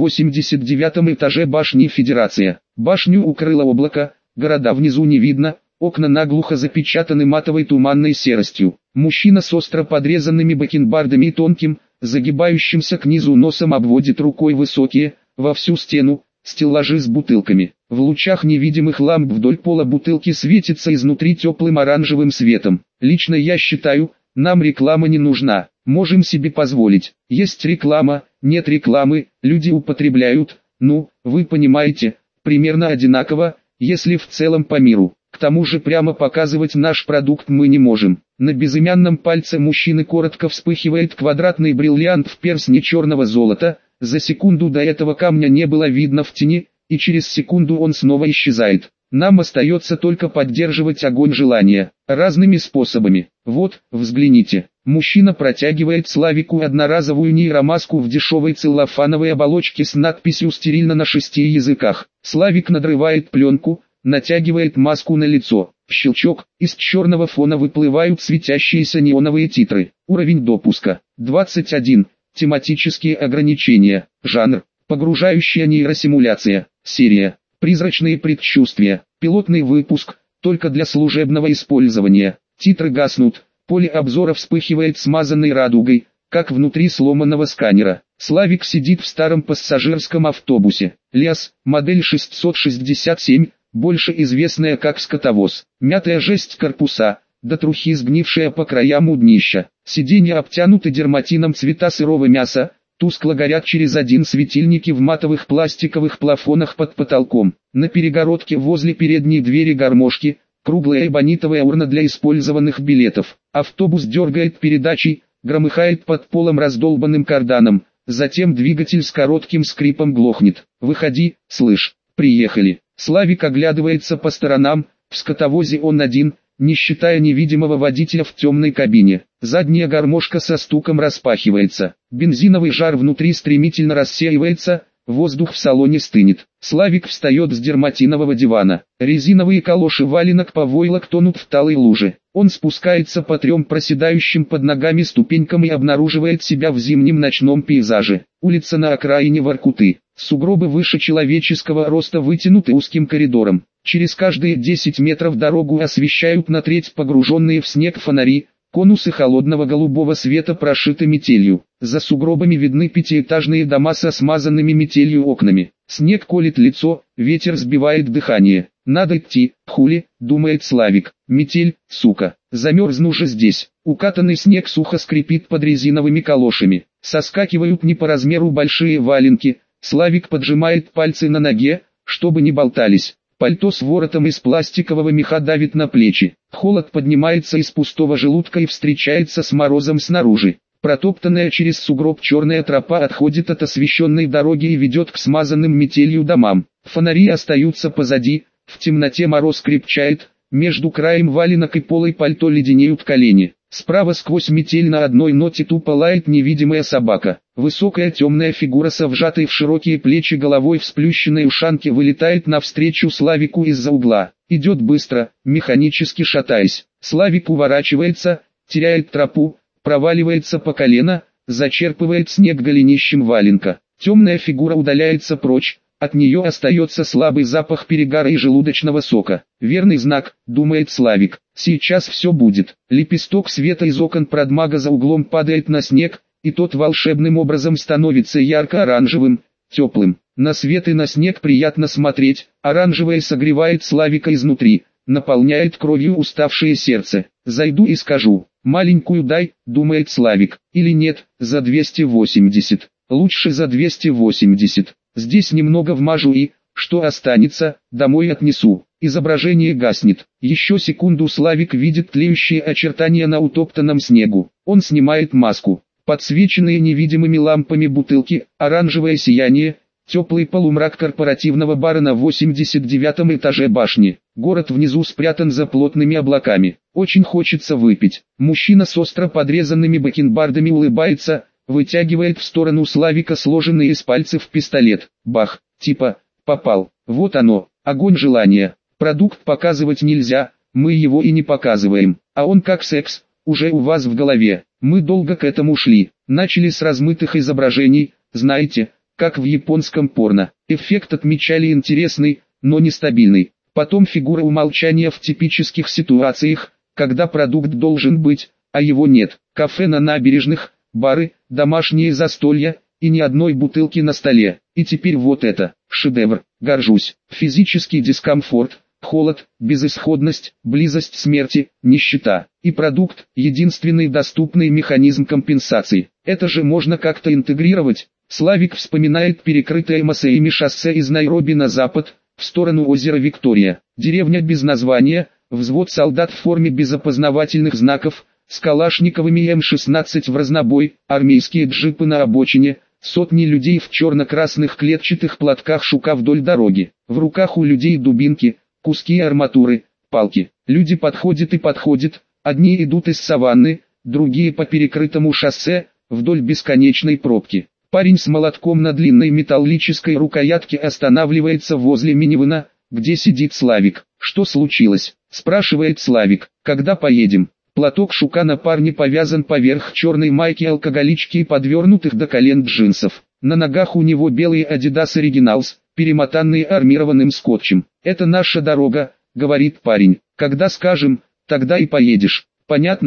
89-м этаже башни Федерация. Башню укрыло облако, города внизу не видно, окна наглухо запечатаны матовой туманной серостью. Мужчина с остро подрезанными бакенбардами и тонким, загибающимся к низу носом обводит рукой высокие, во всю стену, стеллажи с бутылками. В лучах невидимых ламп вдоль пола бутылки светятся изнутри теплым оранжевым светом. Лично я считаю, нам реклама не нужна. Можем себе позволить. Есть реклама, нет рекламы, люди употребляют, ну, вы понимаете, примерно одинаково, если в целом по миру. К тому же прямо показывать наш продукт мы не можем. На безымянном пальце мужчины коротко вспыхивает квадратный бриллиант в перстне черного золота. За секунду до этого камня не было видно в тени, и через секунду он снова исчезает. Нам остается только поддерживать огонь желания, разными способами. Вот, взгляните. Мужчина протягивает Славику одноразовую нейромаску в дешевой целлофановой оболочке с надписью «Стерильно» на 6 языках. Славик надрывает пленку, натягивает маску на лицо. Щелчок, из черного фона выплывают светящиеся неоновые титры. Уровень допуска. 21. Тематические ограничения. Жанр. Погружающая нейросимуляция. Серия. Призрачные предчувствия. Пилотный выпуск. Только для служебного использования. Титры гаснут. Поле обзора вспыхивает смазанной радугой, как внутри сломанного сканера. Славик сидит в старом пассажирском автобусе. ЛиАЗ, модель 667, больше известная как скотовоз. Мятая жесть корпуса, до трухи сгнившая по краям у днища. Сиденья обтянуты дерматином цвета сырого мяса, тускло горят через один светильники в матовых пластиковых плафонах под потолком. На перегородке возле передней двери гармошки, круглая эбонитовая урна для использованных билетов. Автобус дергает передачей, громыхает под полом раздолбанным карданом, затем двигатель с коротким скрипом глохнет. «Выходи, слышь, приехали». Славик оглядывается по сторонам, в скотовозе он один, не считая невидимого водителя в темной кабине. Задняя гармошка со стуком распахивается. Бензиновый жар внутри стремительно рассеивается, воздух в салоне стынет. Славик встает с дерматинового дивана. Резиновые калоши валенок по войлок тонут в талой луже. Он спускается по трем проседающим под ногами ступенькам и обнаруживает себя в зимнем ночном пейзаже. Улица на окраине Воркуты. Сугробы выше человеческого роста вытянуты узким коридором. Через каждые 10 метров дорогу освещают на треть погруженные в снег фонари, конусы холодного голубого света прошиты метелью. За сугробами видны пятиэтажные дома со смазанными метелью окнами. Снег колет лицо, ветер сбивает дыхание. «Надо идти, хули», — думает Славик. «Метель, сука, замерзну же здесь». Укатанный снег сухо скрипит под резиновыми калошами. Соскакивают не по размеру большие валенки. Славик поджимает пальцы на ноге, чтобы не болтались. Пальто с воротом из пластикового меха давит на плечи. Холод поднимается из пустого желудка и встречается с морозом снаружи. Протоптанная через сугроб черная тропа отходит от освещенной дороги и ведет к смазанным метелью домам. Фонари остаются позади, в темноте мороз крепчает, между краем валенок и полой пальто леденеют колени. Справа сквозь метель на одной ноте тупо лает невидимая собака. Высокая темная фигура со вжатой в широкие плечи головой в сплющенной ушанке вылетает навстречу Славику из-за угла. Идет быстро, механически шатаясь. Славик уворачивается, теряет тропу, проваливается по колено, зачерпывает снег голенищем валенка. Темная фигура удаляется прочь, от нее остается слабый запах перегара и желудочного сока. Верный знак, думает Славик. Сейчас все будет. Лепесток света из окон продмага за углом падает на снег, и тот волшебным образом становится ярко-оранжевым, теплым. На свет и на снег приятно смотреть, оранжевое согревает Славика изнутри, наполняет кровью уставшее сердце. «Зайду и скажу, маленькую дай», думает Славик, или нет, за 280. Лучше за 280. Здесь немного вмажу и, что останется, домой отнесу. Изображение гаснет. Еще секунду Славик видит тлеющие очертания на утоптанном снегу. Он снимает маску. Подсвеченные невидимыми лампами бутылки, оранжевое сияние, теплый полумрак корпоративного бара на 89-м этаже башни. Город внизу спрятан за плотными облаками. Очень хочется выпить. Мужчина с остро подрезанными бакенбардами улыбается, вытягивает в сторону Славика сложенный из пальцев пистолет. Бах, типа, попал. Вот оно, огонь желания. Продукт показывать нельзя, мы его и не показываем. А он как секс, уже у вас в голове. Мы долго к этому шли. Начали с размытых изображений, знаете, как в японском порно. Эффект отмечали интересный, но нестабильный. Потом фигура умолчания в типических ситуациях, когда продукт должен быть, а его нет. Кафе на набережных, бары, домашние застолья, и ни одной бутылки на столе. И теперь вот это, шедевр, горжусь. Физический дискомфорт, холод, безысходность, близость смерти, нищета. И продукт, единственный доступный механизм компенсации. Это же можно как-то интегрировать. Славик вспоминает перекрытое Масеями шоссе из Найроби на запад, в сторону озера Виктория. Деревня без названия, взвод солдат в форме без опознавательных знаков, с калашниковыми М-16 в разнобой, армейские джипы на обочине, сотни людей в черно-красных клетчатых платках шука вдоль дороги. В руках у людей дубинки, куски арматуры, палки. Люди подходят и подходят, одни идут из саванны, другие по перекрытому шоссе, вдоль бесконечной пробки. Парень с молотком на длинной металлической рукоятке останавливается возле минивэна, где сидит Славик. «Что случилось?» – спрашивает Славик. «Когда поедем?» Платок шука на парне повязан поверх черной майки алкоголички и подвернутых до колен джинсов. На ногах у него белые Adidas Originals, перемотанные армированным скотчем. «Это наша дорога», — говорит парень. «Когда скажем, тогда и поедешь». «Понятно,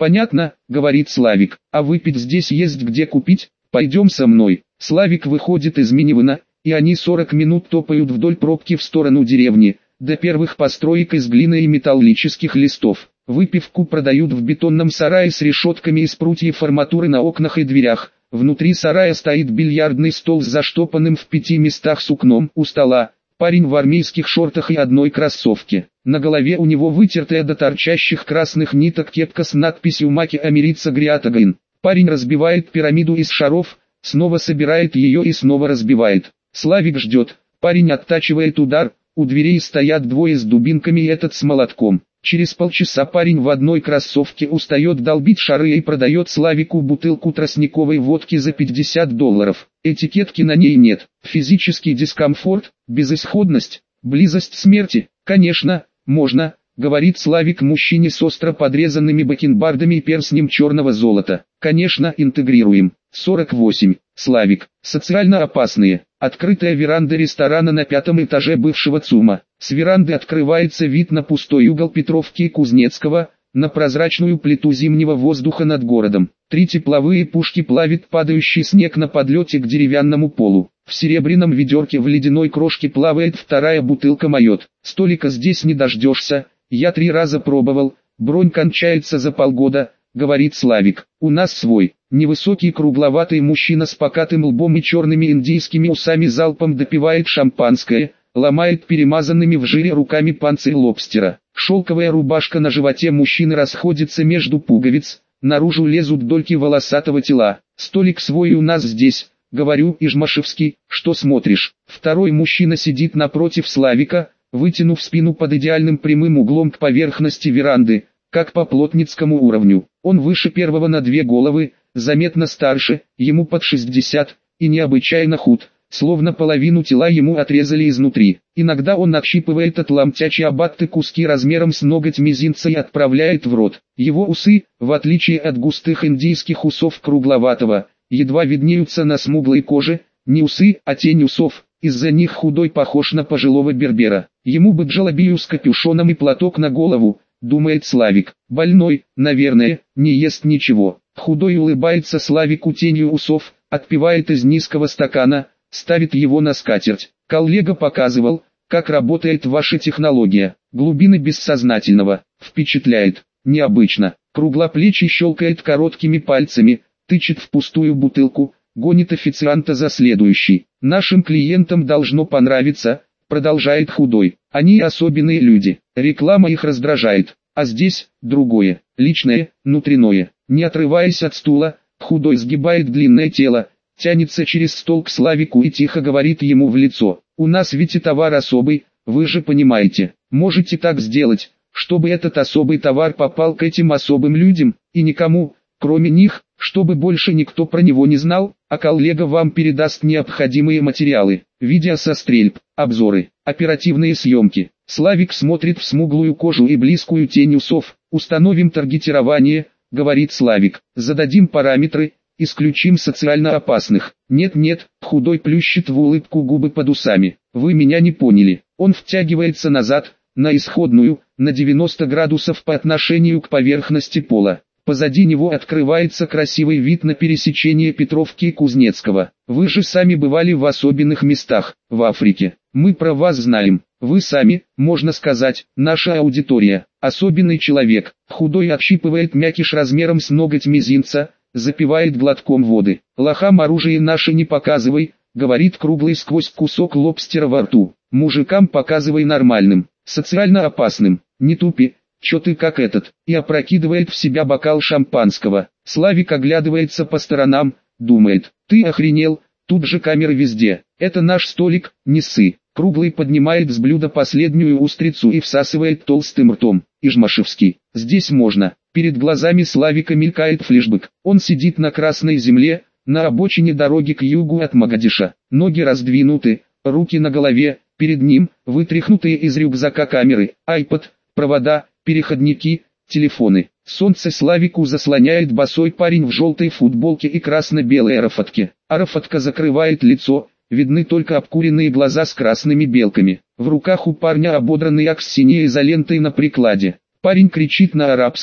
Понятно, говорит Славик, а выпить здесь есть где купить? Пойдем со мной. Славик выходит из минивэна, и они 40 минут топают вдоль пробки в сторону деревни, до первых построек из глины и металлических листов. Выпивку продают в бетонном сарае с решетками из прутьев арматуры на окнах и дверях. Внутри сарая стоит бильярдный стол с заштопанным в 5 местах сукном у стола. Парень в армейских шортах и одной кроссовке. На голове у него вытертая до торчащих красных ниток кепка с надписью «Маки Америца Гриатагайн». Парень разбивает пирамиду из шаров, снова собирает ее и снова разбивает. Славик ждет, парень оттачивает удар, у дверей стоят двое с дубинками и этот с молотком. Через полчаса парень в одной кроссовке устает долбить шары и продает Славику бутылку тростниковой водки за $50. Этикетки на ней нет. Физический дискомфорт, безысходность, близость смерти. Конечно, можно, говорит Славик мужчине с остро подрезанными бакенбардами и перстнем черного золота. Конечно, интегрируем. 48. Славик. Социально опасные. Открытая веранда ресторана на 5-м этаже бывшего ЦУМа. С веранды открывается вид на пустой угол Петровки и Кузнецкого, на прозрачную плиту зимнего воздуха над городом. 3 тепловые пушки плавит падающий снег на подлете к деревянному полу. В серебряном ведерке в ледяной крошке плавает 2-я бутылка «Майот». Столика здесь не дождешься, я 3 раза пробовал, бронь кончается за полгода, говорит Славик. У нас свой. Невысокий кругловатый мужчина с покатым лбом и черными индийскими усами залпом допивает шампанское, ломает перемазанными в жире руками панцирь лобстера. Шелковая рубашка на животе мужчины расходится между пуговиц, наружу лезут дольки волосатого тела. Столик свой у нас здесь, говорю, Ижмашевский, что смотришь? Второй мужчина сидит напротив Славика, вытянув спину под идеальным прямым углом к поверхности веранды, как по плотницкому уровню. Он выше первого на 2 головы, заметно старше, ему под 60, и необычайно худ, словно половину тела ему отрезали изнутри. Иногда он отщипывает от ломтя чиабатты куски размером с ноготь мизинца и отправляет в рот. Его усы, в отличие от густых индийских усов кругловатого, едва виднеются на смуглой коже, не усы, а тень усов, из-за них худой похож на пожилого бербера. Ему бы джалабию с капюшоном и платок на голову, думает Славик. Больной, наверное, не ест ничего. Худой улыбается Славику тенью усов, отпивает из низкого стакана, ставит его на скатерть. Коллега показывал, как работает ваша технология. Глубины бессознательного. Впечатляет. Необычно. Круглоплечий щелкает короткими пальцами, тычет в пустую бутылку, гонит официанта за следующий. Нашим клиентам должно понравиться, продолжает Худой. Они особенные люди. Реклама их раздражает. А здесь другое, личное, внутреннее. Не отрываясь от стула, Худой сгибает длинное тело, тянется через стол к Славику и тихо говорит ему в лицо: «У нас ведь и товар особый, вы же понимаете. Можете так сделать, чтобы этот особый товар попал к этим особым людям, и никому, кроме них, чтобы больше никто про него не знал, а коллега вам передаст необходимые материалы, видео со стрельб, обзоры, оперативные съемки». Славик смотрит в смуглую кожу и близкую тень усов. «Установим таргетирование», говорит Славик, «зададим параметры, исключим социально опасных». «Нет-нет», Худой плющит в улыбку губы под усами. «Вы меня не поняли». Он втягивается назад, на исходную, на 90 градусов по отношению к поверхности пола. Позади него открывается красивый вид на пересечение Петровки и Кузнецкого. «Вы же сами бывали в особенных местах, в Африке. Мы про вас знаем. Вы сами, можно сказать, наша аудитория. Особенный человек». Худой отщипывает мякиш размером с ноготь мизинца, запивает глотком воды. «Лохам оружие наше не показывай», говорит круглый сквозь кусок лобстера во рту. «Мужикам показывай нормальным, социально опасным. Не тупи, чё ты как этот», и опрокидывает в себя бокал шампанского. Славик оглядывается по сторонам, думает: «Ты охренел, тут же камеры везде. Это наш столик, не ссы». Круглый поднимает с блюда последнюю устрицу и всасывает толстым ртом. «Ижмашевский, здесь можно». Перед глазами Славика мелькает флешбэк. Он сидит на красной земле, на обочине дороги к югу от Магадиша. Ноги раздвинуты, руки на голове, перед ним вытряхнутые из рюкзака камеры, айпод, провода, переходники, телефоны. Солнце Славику заслоняет босой парень в желтой футболке и красно-белой арафатке. Арафатка закрывает лицо, видны только обкуренные глаза с красными белками. В руках у парня ободранный акс с синей изолентой на прикладе. Парень кричит на арабском,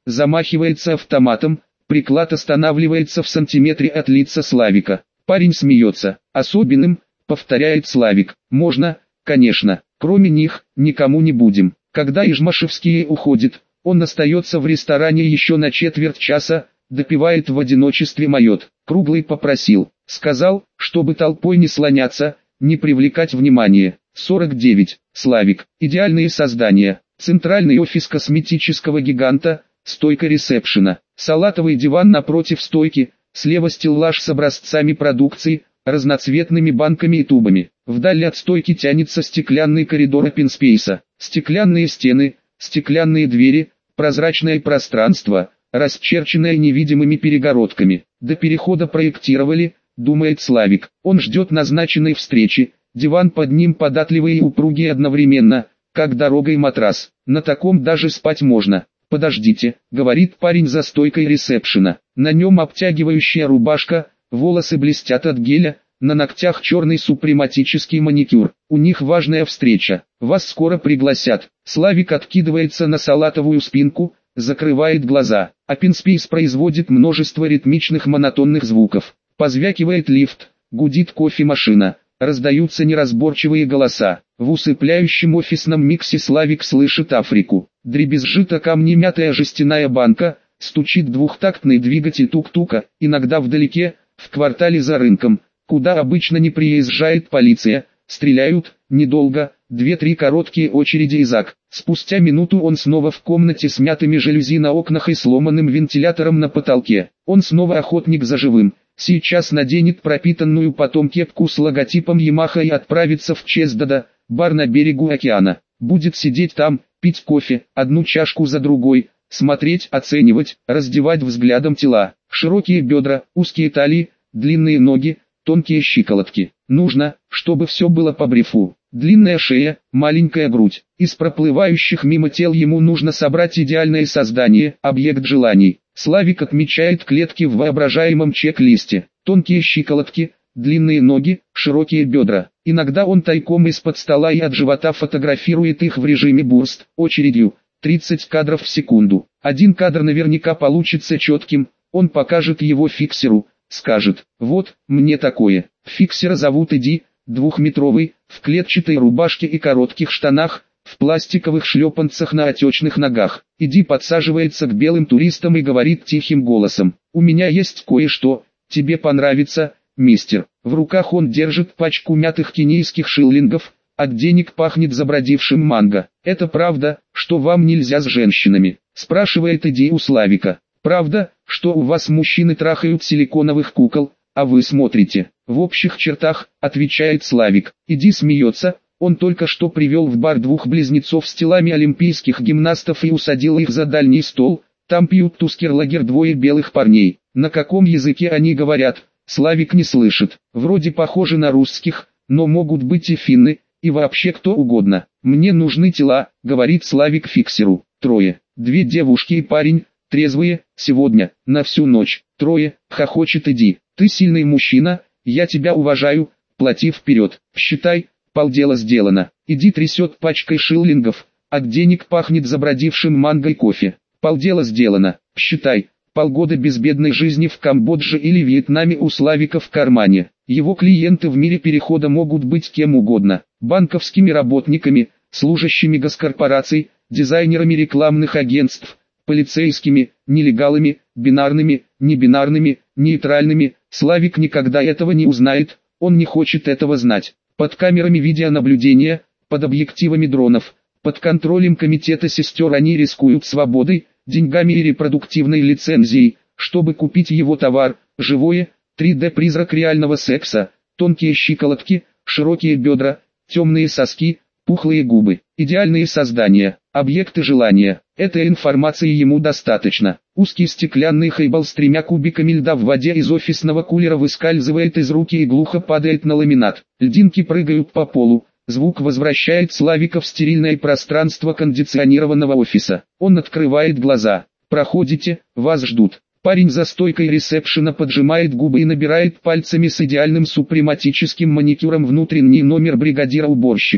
замахивается автоматом, приклад останавливается в сантиметре от лица Славика. Парень смеется. Особенным, повторяет Славик. Можно, конечно, кроме них, никому не будем. Когда Ижмашевские уходят, он остается в ресторане еще на четверть часа, допивает в одиночестве майот. Круглый попросил, сказал, чтобы толпой не слоняться, не привлекать внимания. 49. Славик. Идеальные создания. Центральный офис косметического гиганта, стойка ресепшена. Салатовый диван напротив стойки, слева стеллаж с образцами продукции, разноцветными банками и тубами. Вдали от стойки тянется стеклянный коридор опенспейса. Стеклянные стены, стеклянные двери, прозрачное пространство, расчерченное невидимыми перегородками. До перехода проектировали, думает Славик. Он ждет назначенной встречи. Диван под ним податливый и упругий одновременно, как дорога и матрас. На таком даже спать можно. «Подождите», — говорит парень за стойкой ресепшена. На нем обтягивающая рубашка, волосы блестят от геля, на ногтях черный супрематический маникюр. У них важная встреча. Вас скоро пригласят. Славик откидывается на салатовую спинку, закрывает глаза. Опенспейс производит множество ритмичных монотонных звуков. Позвякивает лифт, гудит кофемашина. Раздаются неразборчивые голоса. В усыпляющем офисном миксе Славик слышит Африку. Дребезжит о камни мятая жестяная банка, стучит двухтактный двигатель тук-тука, иногда вдалеке, в квартале за рынком, куда обычно не приезжает полиция, стреляют, недолго, 2-3 короткие очереди из АК. Спустя минуту он снова в комнате с мятыми жалюзи на окнах и сломанным вентилятором на потолке. Он снова охотник за живым. Сейчас наденет пропитанную потом кепку с логотипом Ямаха и отправится в Чездада, бар на берегу океана. Будет сидеть там, пить кофе, одну чашку за другой, смотреть, оценивать, раздевать взглядом тела. Широкие бедра, узкие талии, длинные ноги, тонкие щиколотки. Нужно, чтобы все было по брифу. Длинная шея, маленькая грудь. Из проплывающих мимо тел ему нужно собрать идеальное создание, объект желаний. Славик отмечает клетки в воображаемом чек-листе. Тонкие щиколотки, длинные ноги, широкие бедра. Иногда он тайком из-под стола и от живота фотографирует их в режиме бурст, очередью, 30 кадров в секунду. Один кадр наверняка получится четким, он покажет его фиксеру, скажет: «Вот, мне такое». Фиксера зовут Эдди, двухметровый, в клетчатой рубашке и коротких штанах, в пластиковых шлепанцах на отечных ногах. Эдди подсаживается к белым туристам и говорит тихим голосом: «У меня есть кое-что, тебе понравится, мистер». В руках он держит пачку мятых кенийских шиллингов, от денег пахнет забродившим манго. «Это правда, что вам нельзя с женщинами?» – спрашивает Эдди у Славика. «Правда, что у вас мужчины трахают силиконовых кукол, а вы смотрите?» «В общих чертах», – отвечает Славик. Эдди смеется. Он только что привел в бар двух близнецов с телами олимпийских гимнастов и усадил их за дальний стол. Там пьют тускерлагер двое белых парней. На каком языке они говорят, Славик не слышит. Вроде похожи на русских, но могут быть и финны, и вообще кто угодно. «Мне нужны тела», — говорит Славик фиксеру. «Трое. 2 девушки и парень, трезвые, сегодня, на всю ночь». «Трое», — хохочет Эдди. «Ты сильный мужчина, я тебя уважаю, плати вперед. Считай, полдела сделано». Эдди трясет пачкой шиллингов, от денег пахнет забродившим манго и кофе. «Полдела сделано, считай». Полгода безбедной жизни в Камбодже или Вьетнаме у Славика в кармане. Его клиенты в мире перехода могут быть кем угодно. Банковскими работниками, служащими госкорпораций, дизайнерами рекламных агентств, полицейскими, нелегалами, бинарными, небинарными, нейтральными. Славик никогда этого не узнает, он не хочет этого знать. Под камерами видеонаблюдения, под объективами дронов, под контролем комитета сестер они рискуют свободой, деньгами и репродуктивной лицензией, чтобы купить его товар, живое, 3D-призрак реального секса, тонкие щиколотки, широкие бедра, темные соски, пухлые губы, идеальные создания, объекты желания. Этой информации ему достаточно. Узкий стеклянный хайбал с 3 кубиками льда в воде из офисного кулера выскальзывает из руки и глухо падает на ламинат. Льдинки прыгают по полу. Звук возвращает Славика в стерильное пространство кондиционированного офиса. Он открывает глаза. «Проходите, вас ждут». Парень за стойкой ресепшена поджимает губы и набирает пальцами с идеальным супрематическим маникюром внутренний номер бригадира уборщиков.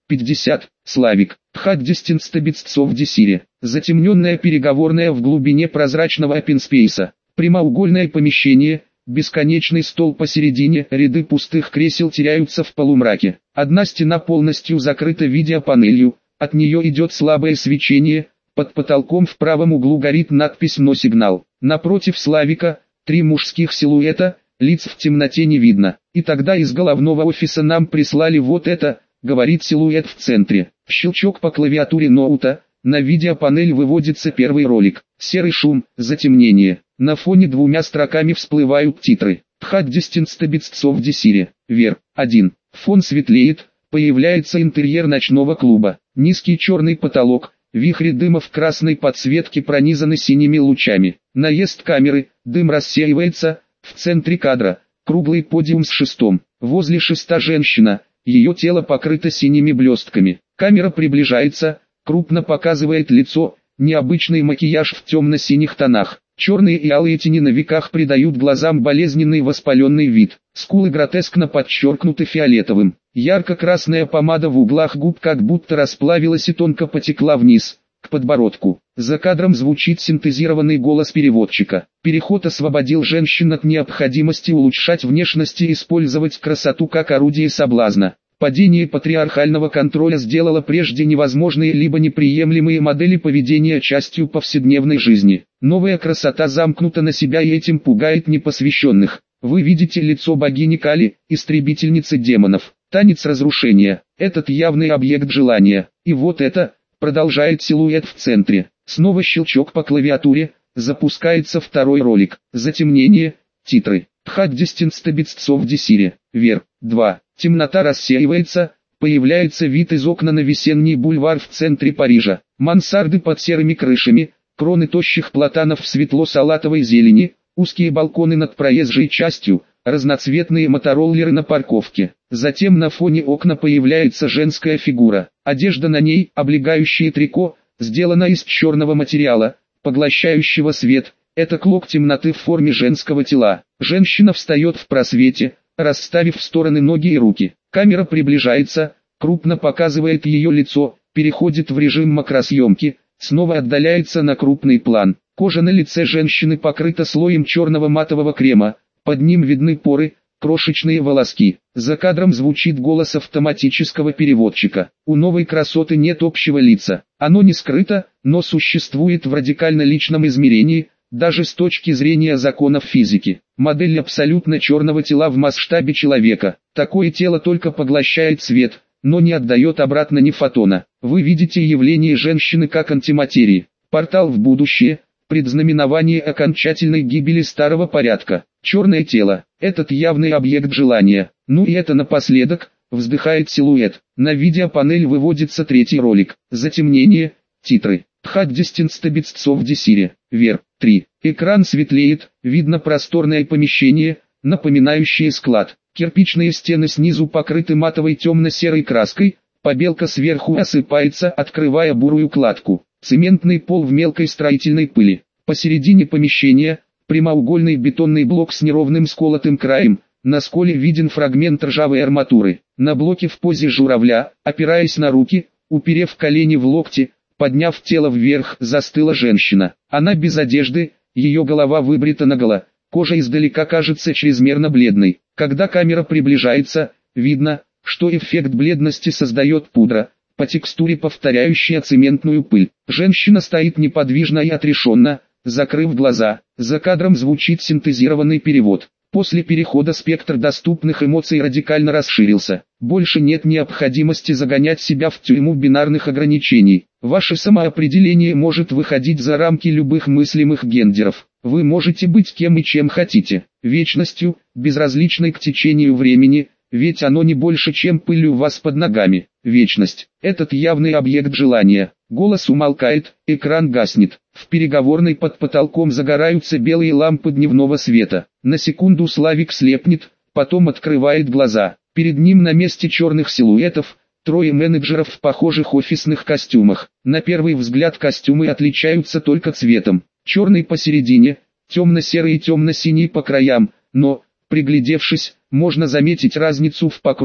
50. Славик. Hard Distance Bits of Desire. Затемненная переговорная в глубине прозрачного опенспейса. Прямоугольное помещение, бесконечный стол посередине, ряды пустых кресел теряются в полумраке. Одна стена полностью закрыта видеопанелью, от нее идет слабое свечение, под потолком в правом углу горит надпись «Но сигнал». Напротив Славика, 3 мужских силуэта, лиц в темноте не видно. И тогда из головного офиса нам прислали вот это, говорит силуэт в центре. Щелчок по клавиатуре ноута, на видеопанель выводится первый ролик. Серый шум, затемнение. На фоне 2 строками всплывают титры. Hard Distance Bits of Desire. Вер. 1. Фон светлеет, появляется интерьер ночного клуба. Низкий черный потолок, вихри дыма в красной подсветке пронизаны синими лучами. Наезд камеры, дым рассеивается, в центре кадра, круглый подиум с шестом. Возле шеста женщина, ее тело покрыто синими блестками. Камера приближается, крупно показывает лицо, необычный макияж в темно-синих тонах. Черные и алые тени на веках придают глазам болезненный воспаленный вид. Скулы гротескно подчеркнуты фиолетовым. Ярко-красная помада в углах губ как будто расплавилась и тонко потекла вниз, к подбородку. За кадром звучит синтезированный голос переводчика. Переход освободил женщин от необходимости улучшать внешность и использовать красоту как орудие соблазна. Падение патриархального контроля сделало прежде невозможные либо неприемлемые модели поведения частью повседневной жизни. Новая красота замкнута на себя и этим пугает непосвященных. Вы видите лицо богини Кали, истребительницы демонов. Танец разрушения. Этот явный объект желания. И вот это, продолжает силуэт в центре. Снова щелчок по клавиатуре, запускается второй ролик. Затемнение, титры. Hard Distance Bits of Desire. Вер. 2. Темнота рассеивается, появляется вид из окна на весенний бульвар в центре Парижа. Мансарды под серыми крышами, кроны тощих платанов в светло-салатовой зелени, узкие балконы над проезжей частью, разноцветные мотороллеры на парковке. Затем на фоне окна появляется женская фигура. Одежда на ней, облегающее трико, сделана из черного материала, поглощающего свет. Это клок темноты в форме женского тела. Женщина встает в просвете, расставив в стороны ноги и руки. Камера приближается, крупно показывает ее лицо, переходит в режим макросъемки, снова отдаляется на крупный план. Кожа на лице женщины покрыта слоем черного матового крема, под ним видны поры, крошечные волоски. За кадром звучит голос автоматического переводчика. У новой красоты нет общего лица. Оно не скрыто, но существует в радикально личном измерении, даже с точки зрения законов физики. Модель абсолютно черного тела в масштабе человека. Такое тело только поглощает свет, но не отдает обратно ни фотона. Вы видите явление женщины как антиматерии. Портал в будущее, предзнаменование окончательной гибели старого порядка. Черное тело – этот явный объект желания. Ну и это напоследок, вздыхает силуэт. На видеопанель выводится третий ролик. Затемнение, титры. Hard Distance Bits of Desire. Вер. 3. Экран светлеет, видно просторное помещение, напоминающее склад. Кирпичные стены снизу покрыты матовой темно-серой краской, побелка сверху осыпается, открывая бурую кладку. Цементный пол в мелкой строительной пыли. Посередине помещения, прямоугольный бетонный блок с неровным сколотым краем, на сколе виден фрагмент ржавой арматуры. На блоке в позе журавля, опираясь на руки, уперев колени в локти, подняв тело вверх, застыла женщина. Она без одежды, ее голова выбрита наголо, кожа издалека кажется чрезмерно бледной. Когда камера приближается, видно, что эффект бледности создает пудра, по текстуре повторяющая цементную пыль. Женщина стоит неподвижно и отрешенно, закрыв глаза. За кадром звучит синтезированный перевод. После перехода спектр доступных эмоций радикально расширился. Больше нет необходимости загонять себя в тюрьму бинарных ограничений. Ваше самоопределение может выходить за рамки любых мыслимых гендеров. Вы можете быть кем и чем хотите. Вечностью, безразличной к течению времени, ведь оно не больше, чем пыль у вас под ногами. Вечность – этот явный объект желания. Голос умолкает, экран гаснет. В переговорной под потолком загораются белые лампы дневного света. На секунду Славик слепнет, потом открывает глаза. Перед ним на месте черных силуэтов, трое менеджеров в похожих офисных костюмах. На первый взгляд костюмы отличаются только цветом. Черный посередине, темно-серый и темно-синий по краям, но, приглядевшись, можно заметить разницу в покрое,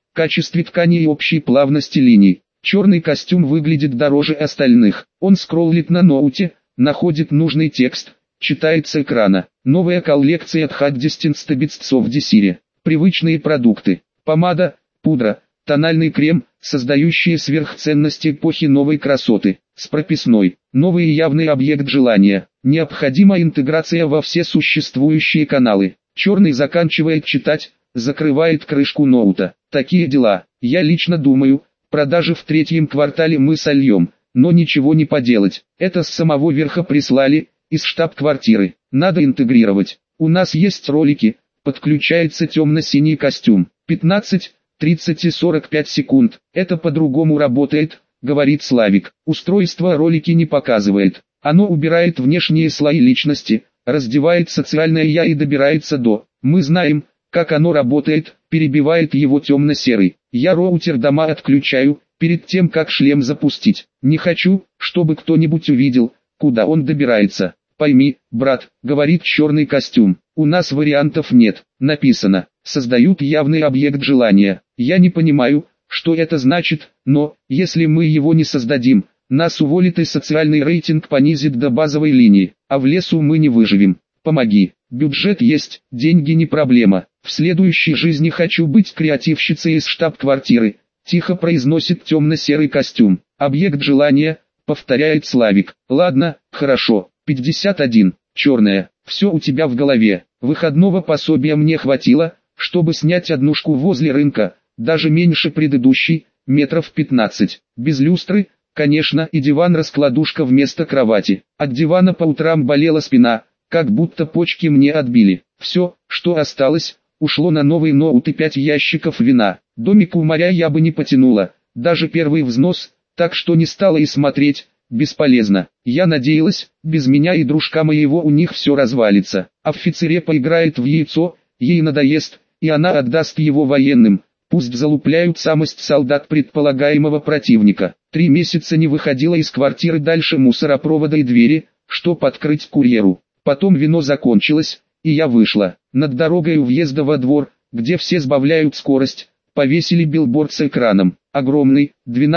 качестве ткани и общей плавности линий. Черный костюм выглядит дороже остальных. Он скроллит на ноуте, находит нужный текст, читает с экрана. Новая коллекция от Hot Distance Bits of Desire. Привычные продукты. Помада, пудра, тональный крем, создающие сверхценности эпохи новой красоты. С прописной. Новый и явный объект желания. Необходима интеграция во все существующие каналы. Черный заканчивает читать, закрывает крышку ноута. Такие дела. Я лично думаю, продажи в третьем квартале мы сольем, но ничего не поделать. Это с самого верха прислали, из штаб-квартиры. Надо интегрировать. У нас есть ролики, подключается темно-синий костюм. 15, 30 и 45 секунд. Это по-другому работает, говорит Славик. Устройство ролики не показывает. Оно убирает внешние слои личности, раздевает социальное я и добирается до. Мы знаем, как оно работает, перебивает его темно-серый. Я роутер дома отключаю, перед тем как шлем запустить. Не хочу, чтобы кто-нибудь увидел, куда он добирается. Пойми, брат, говорит черный костюм, у нас вариантов нет. Написано, создают явный объект желания. Я не понимаю, что это значит, но, если мы его не создадим, нас уволит и социальный рейтинг понизит до базовой линии, а в лесу мы не выживем. Помоги, бюджет есть, деньги не проблема. В следующей жизни хочу быть креативщицей из штаб-квартиры, тихо произносит темно-серый костюм. Объект желания, повторяет Славик. Ладно, хорошо. 51. Черная. Все у тебя в голове. Выходного пособия мне хватило, чтобы снять однушку возле рынка, даже меньше предыдущей, метров 15. Без люстры, конечно, и диван-раскладушка вместо кровати. От дивана по утрам болела спина, как будто почки мне отбили. Все, что осталось, ушло на новый ноут и 5 ящиков вина. Домик у моря я бы не потянула, даже первый взнос, так что не стала и смотреть. Бесполезно. Я надеялась, без меня и дружка моего у них все развалится. Офицере поиграет в яйцо, ей надоест, и она отдаст его военным. Пусть залупляют самость солдат предполагаемого противника. 3 месяца не выходила из квартиры дальше мусоропровода и двери, чтоб открыть курьеру. Потом вино закончилось, и я вышла. Над дорогой у въезда во двор, где все сбавляют скорость, повесили билборд с экраном. Огромный,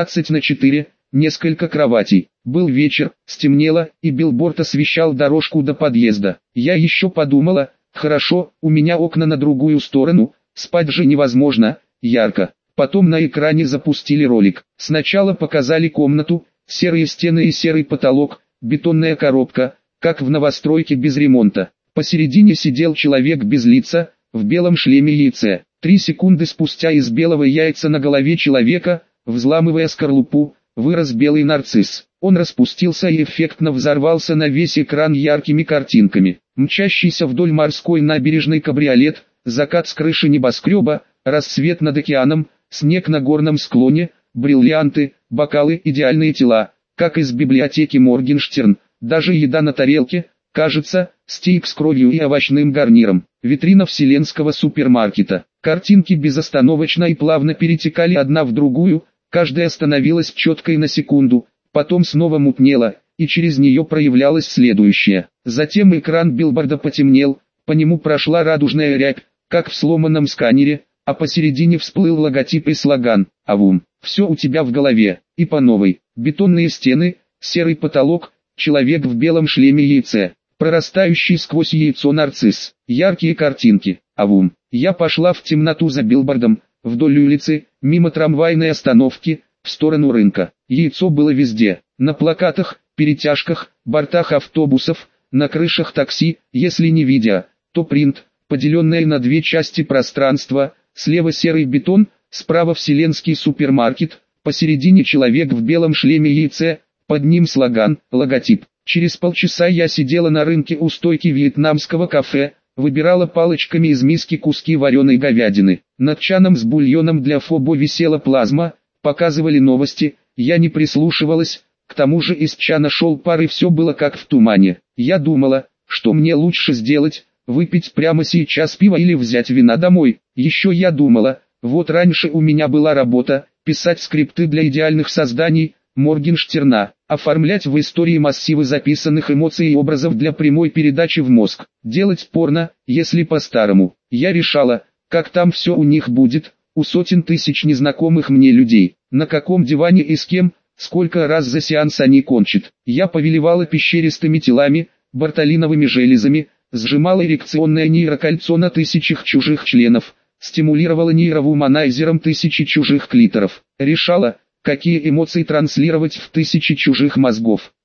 12×4, несколько кроватей. Был вечер, стемнело, и билборд освещал дорожку до подъезда. Я еще подумала, хорошо, у меня окна на другую сторону, спать же невозможно, ярко. Потом на экране запустили ролик. Сначала показали комнату, серые стены и серый потолок, бетонная коробка, как в новостройке без ремонта. Посередине сидел человек без лица, в белом шлеме яйце. 3 секунды спустя из белого яйца на голове человека, взламывая скорлупу, вырос белый нарцисс. Он распустился и эффектно взорвался на весь экран яркими картинками. Мчащийся вдоль морской набережной кабриолет, закат с крыши небоскреба, рассвет над океаном, снег на горном склоне, бриллианты, бокалы, идеальные тела, как из библиотеки Моргенштерн, даже еда на тарелке, кажется, стейк с кровью и овощным гарниром. Витрина вселенского супермаркета. Картинки безостановочно и плавно перетекали одна в другую, каждая становилась четкой на секунду, потом снова мутнела, и через нее проявлялась следующая. Затем экран билборда потемнел, по нему прошла радужная рябь, как в сломанном сканере, а посередине всплыл логотип и слоган «Авум». Все у тебя в голове, и по новой. Бетонные стены, серый потолок, человек в белом шлеме яйце, прорастающий сквозь яйцо нарцисс, яркие картинки, Авум. Я пошла в темноту за билбордом, вдоль улицы, мимо трамвайной остановки, в сторону рынка. Яйцо было везде, на плакатах, перетяжках, бортах автобусов, на крышах такси, если не видео, то принт, поделенное на 2 части пространства, слева серый бетон, справа вселенский супермаркет, посередине человек в белом шлеме яйце, под ним слоган, логотип. Через полчаса я сидела на рынке у стойки вьетнамского кафе, выбирала палочками из миски куски вареной говядины. Над чаном с бульоном для фобо висела плазма, показывали новости, я не прислушивалась, к тому же из чана шел пар и все было как в тумане. Я думала, что мне лучше сделать, выпить прямо сейчас пиво или взять вина домой. Еще я думала, вот раньше у меня была работа, писать скрипты для идеальных созданий, Моргенштерна, оформлять в истории массивы записанных эмоций и образов для прямой передачи в мозг, делать порно, если по-старому. Я решала, как там все у них будет, у сотен тысяч незнакомых мне людей. На каком диване и с кем, сколько раз за сеанс они кончат. Я повелевала пещеристыми телами, бартолиновыми железами, сжимала эрекционное нейрокольцо на тысячах чужих членов, стимулировала нейровуманайзером тысячи чужих клиторов, решала, какие эмоции транслировать в тысячи чужих мозгов.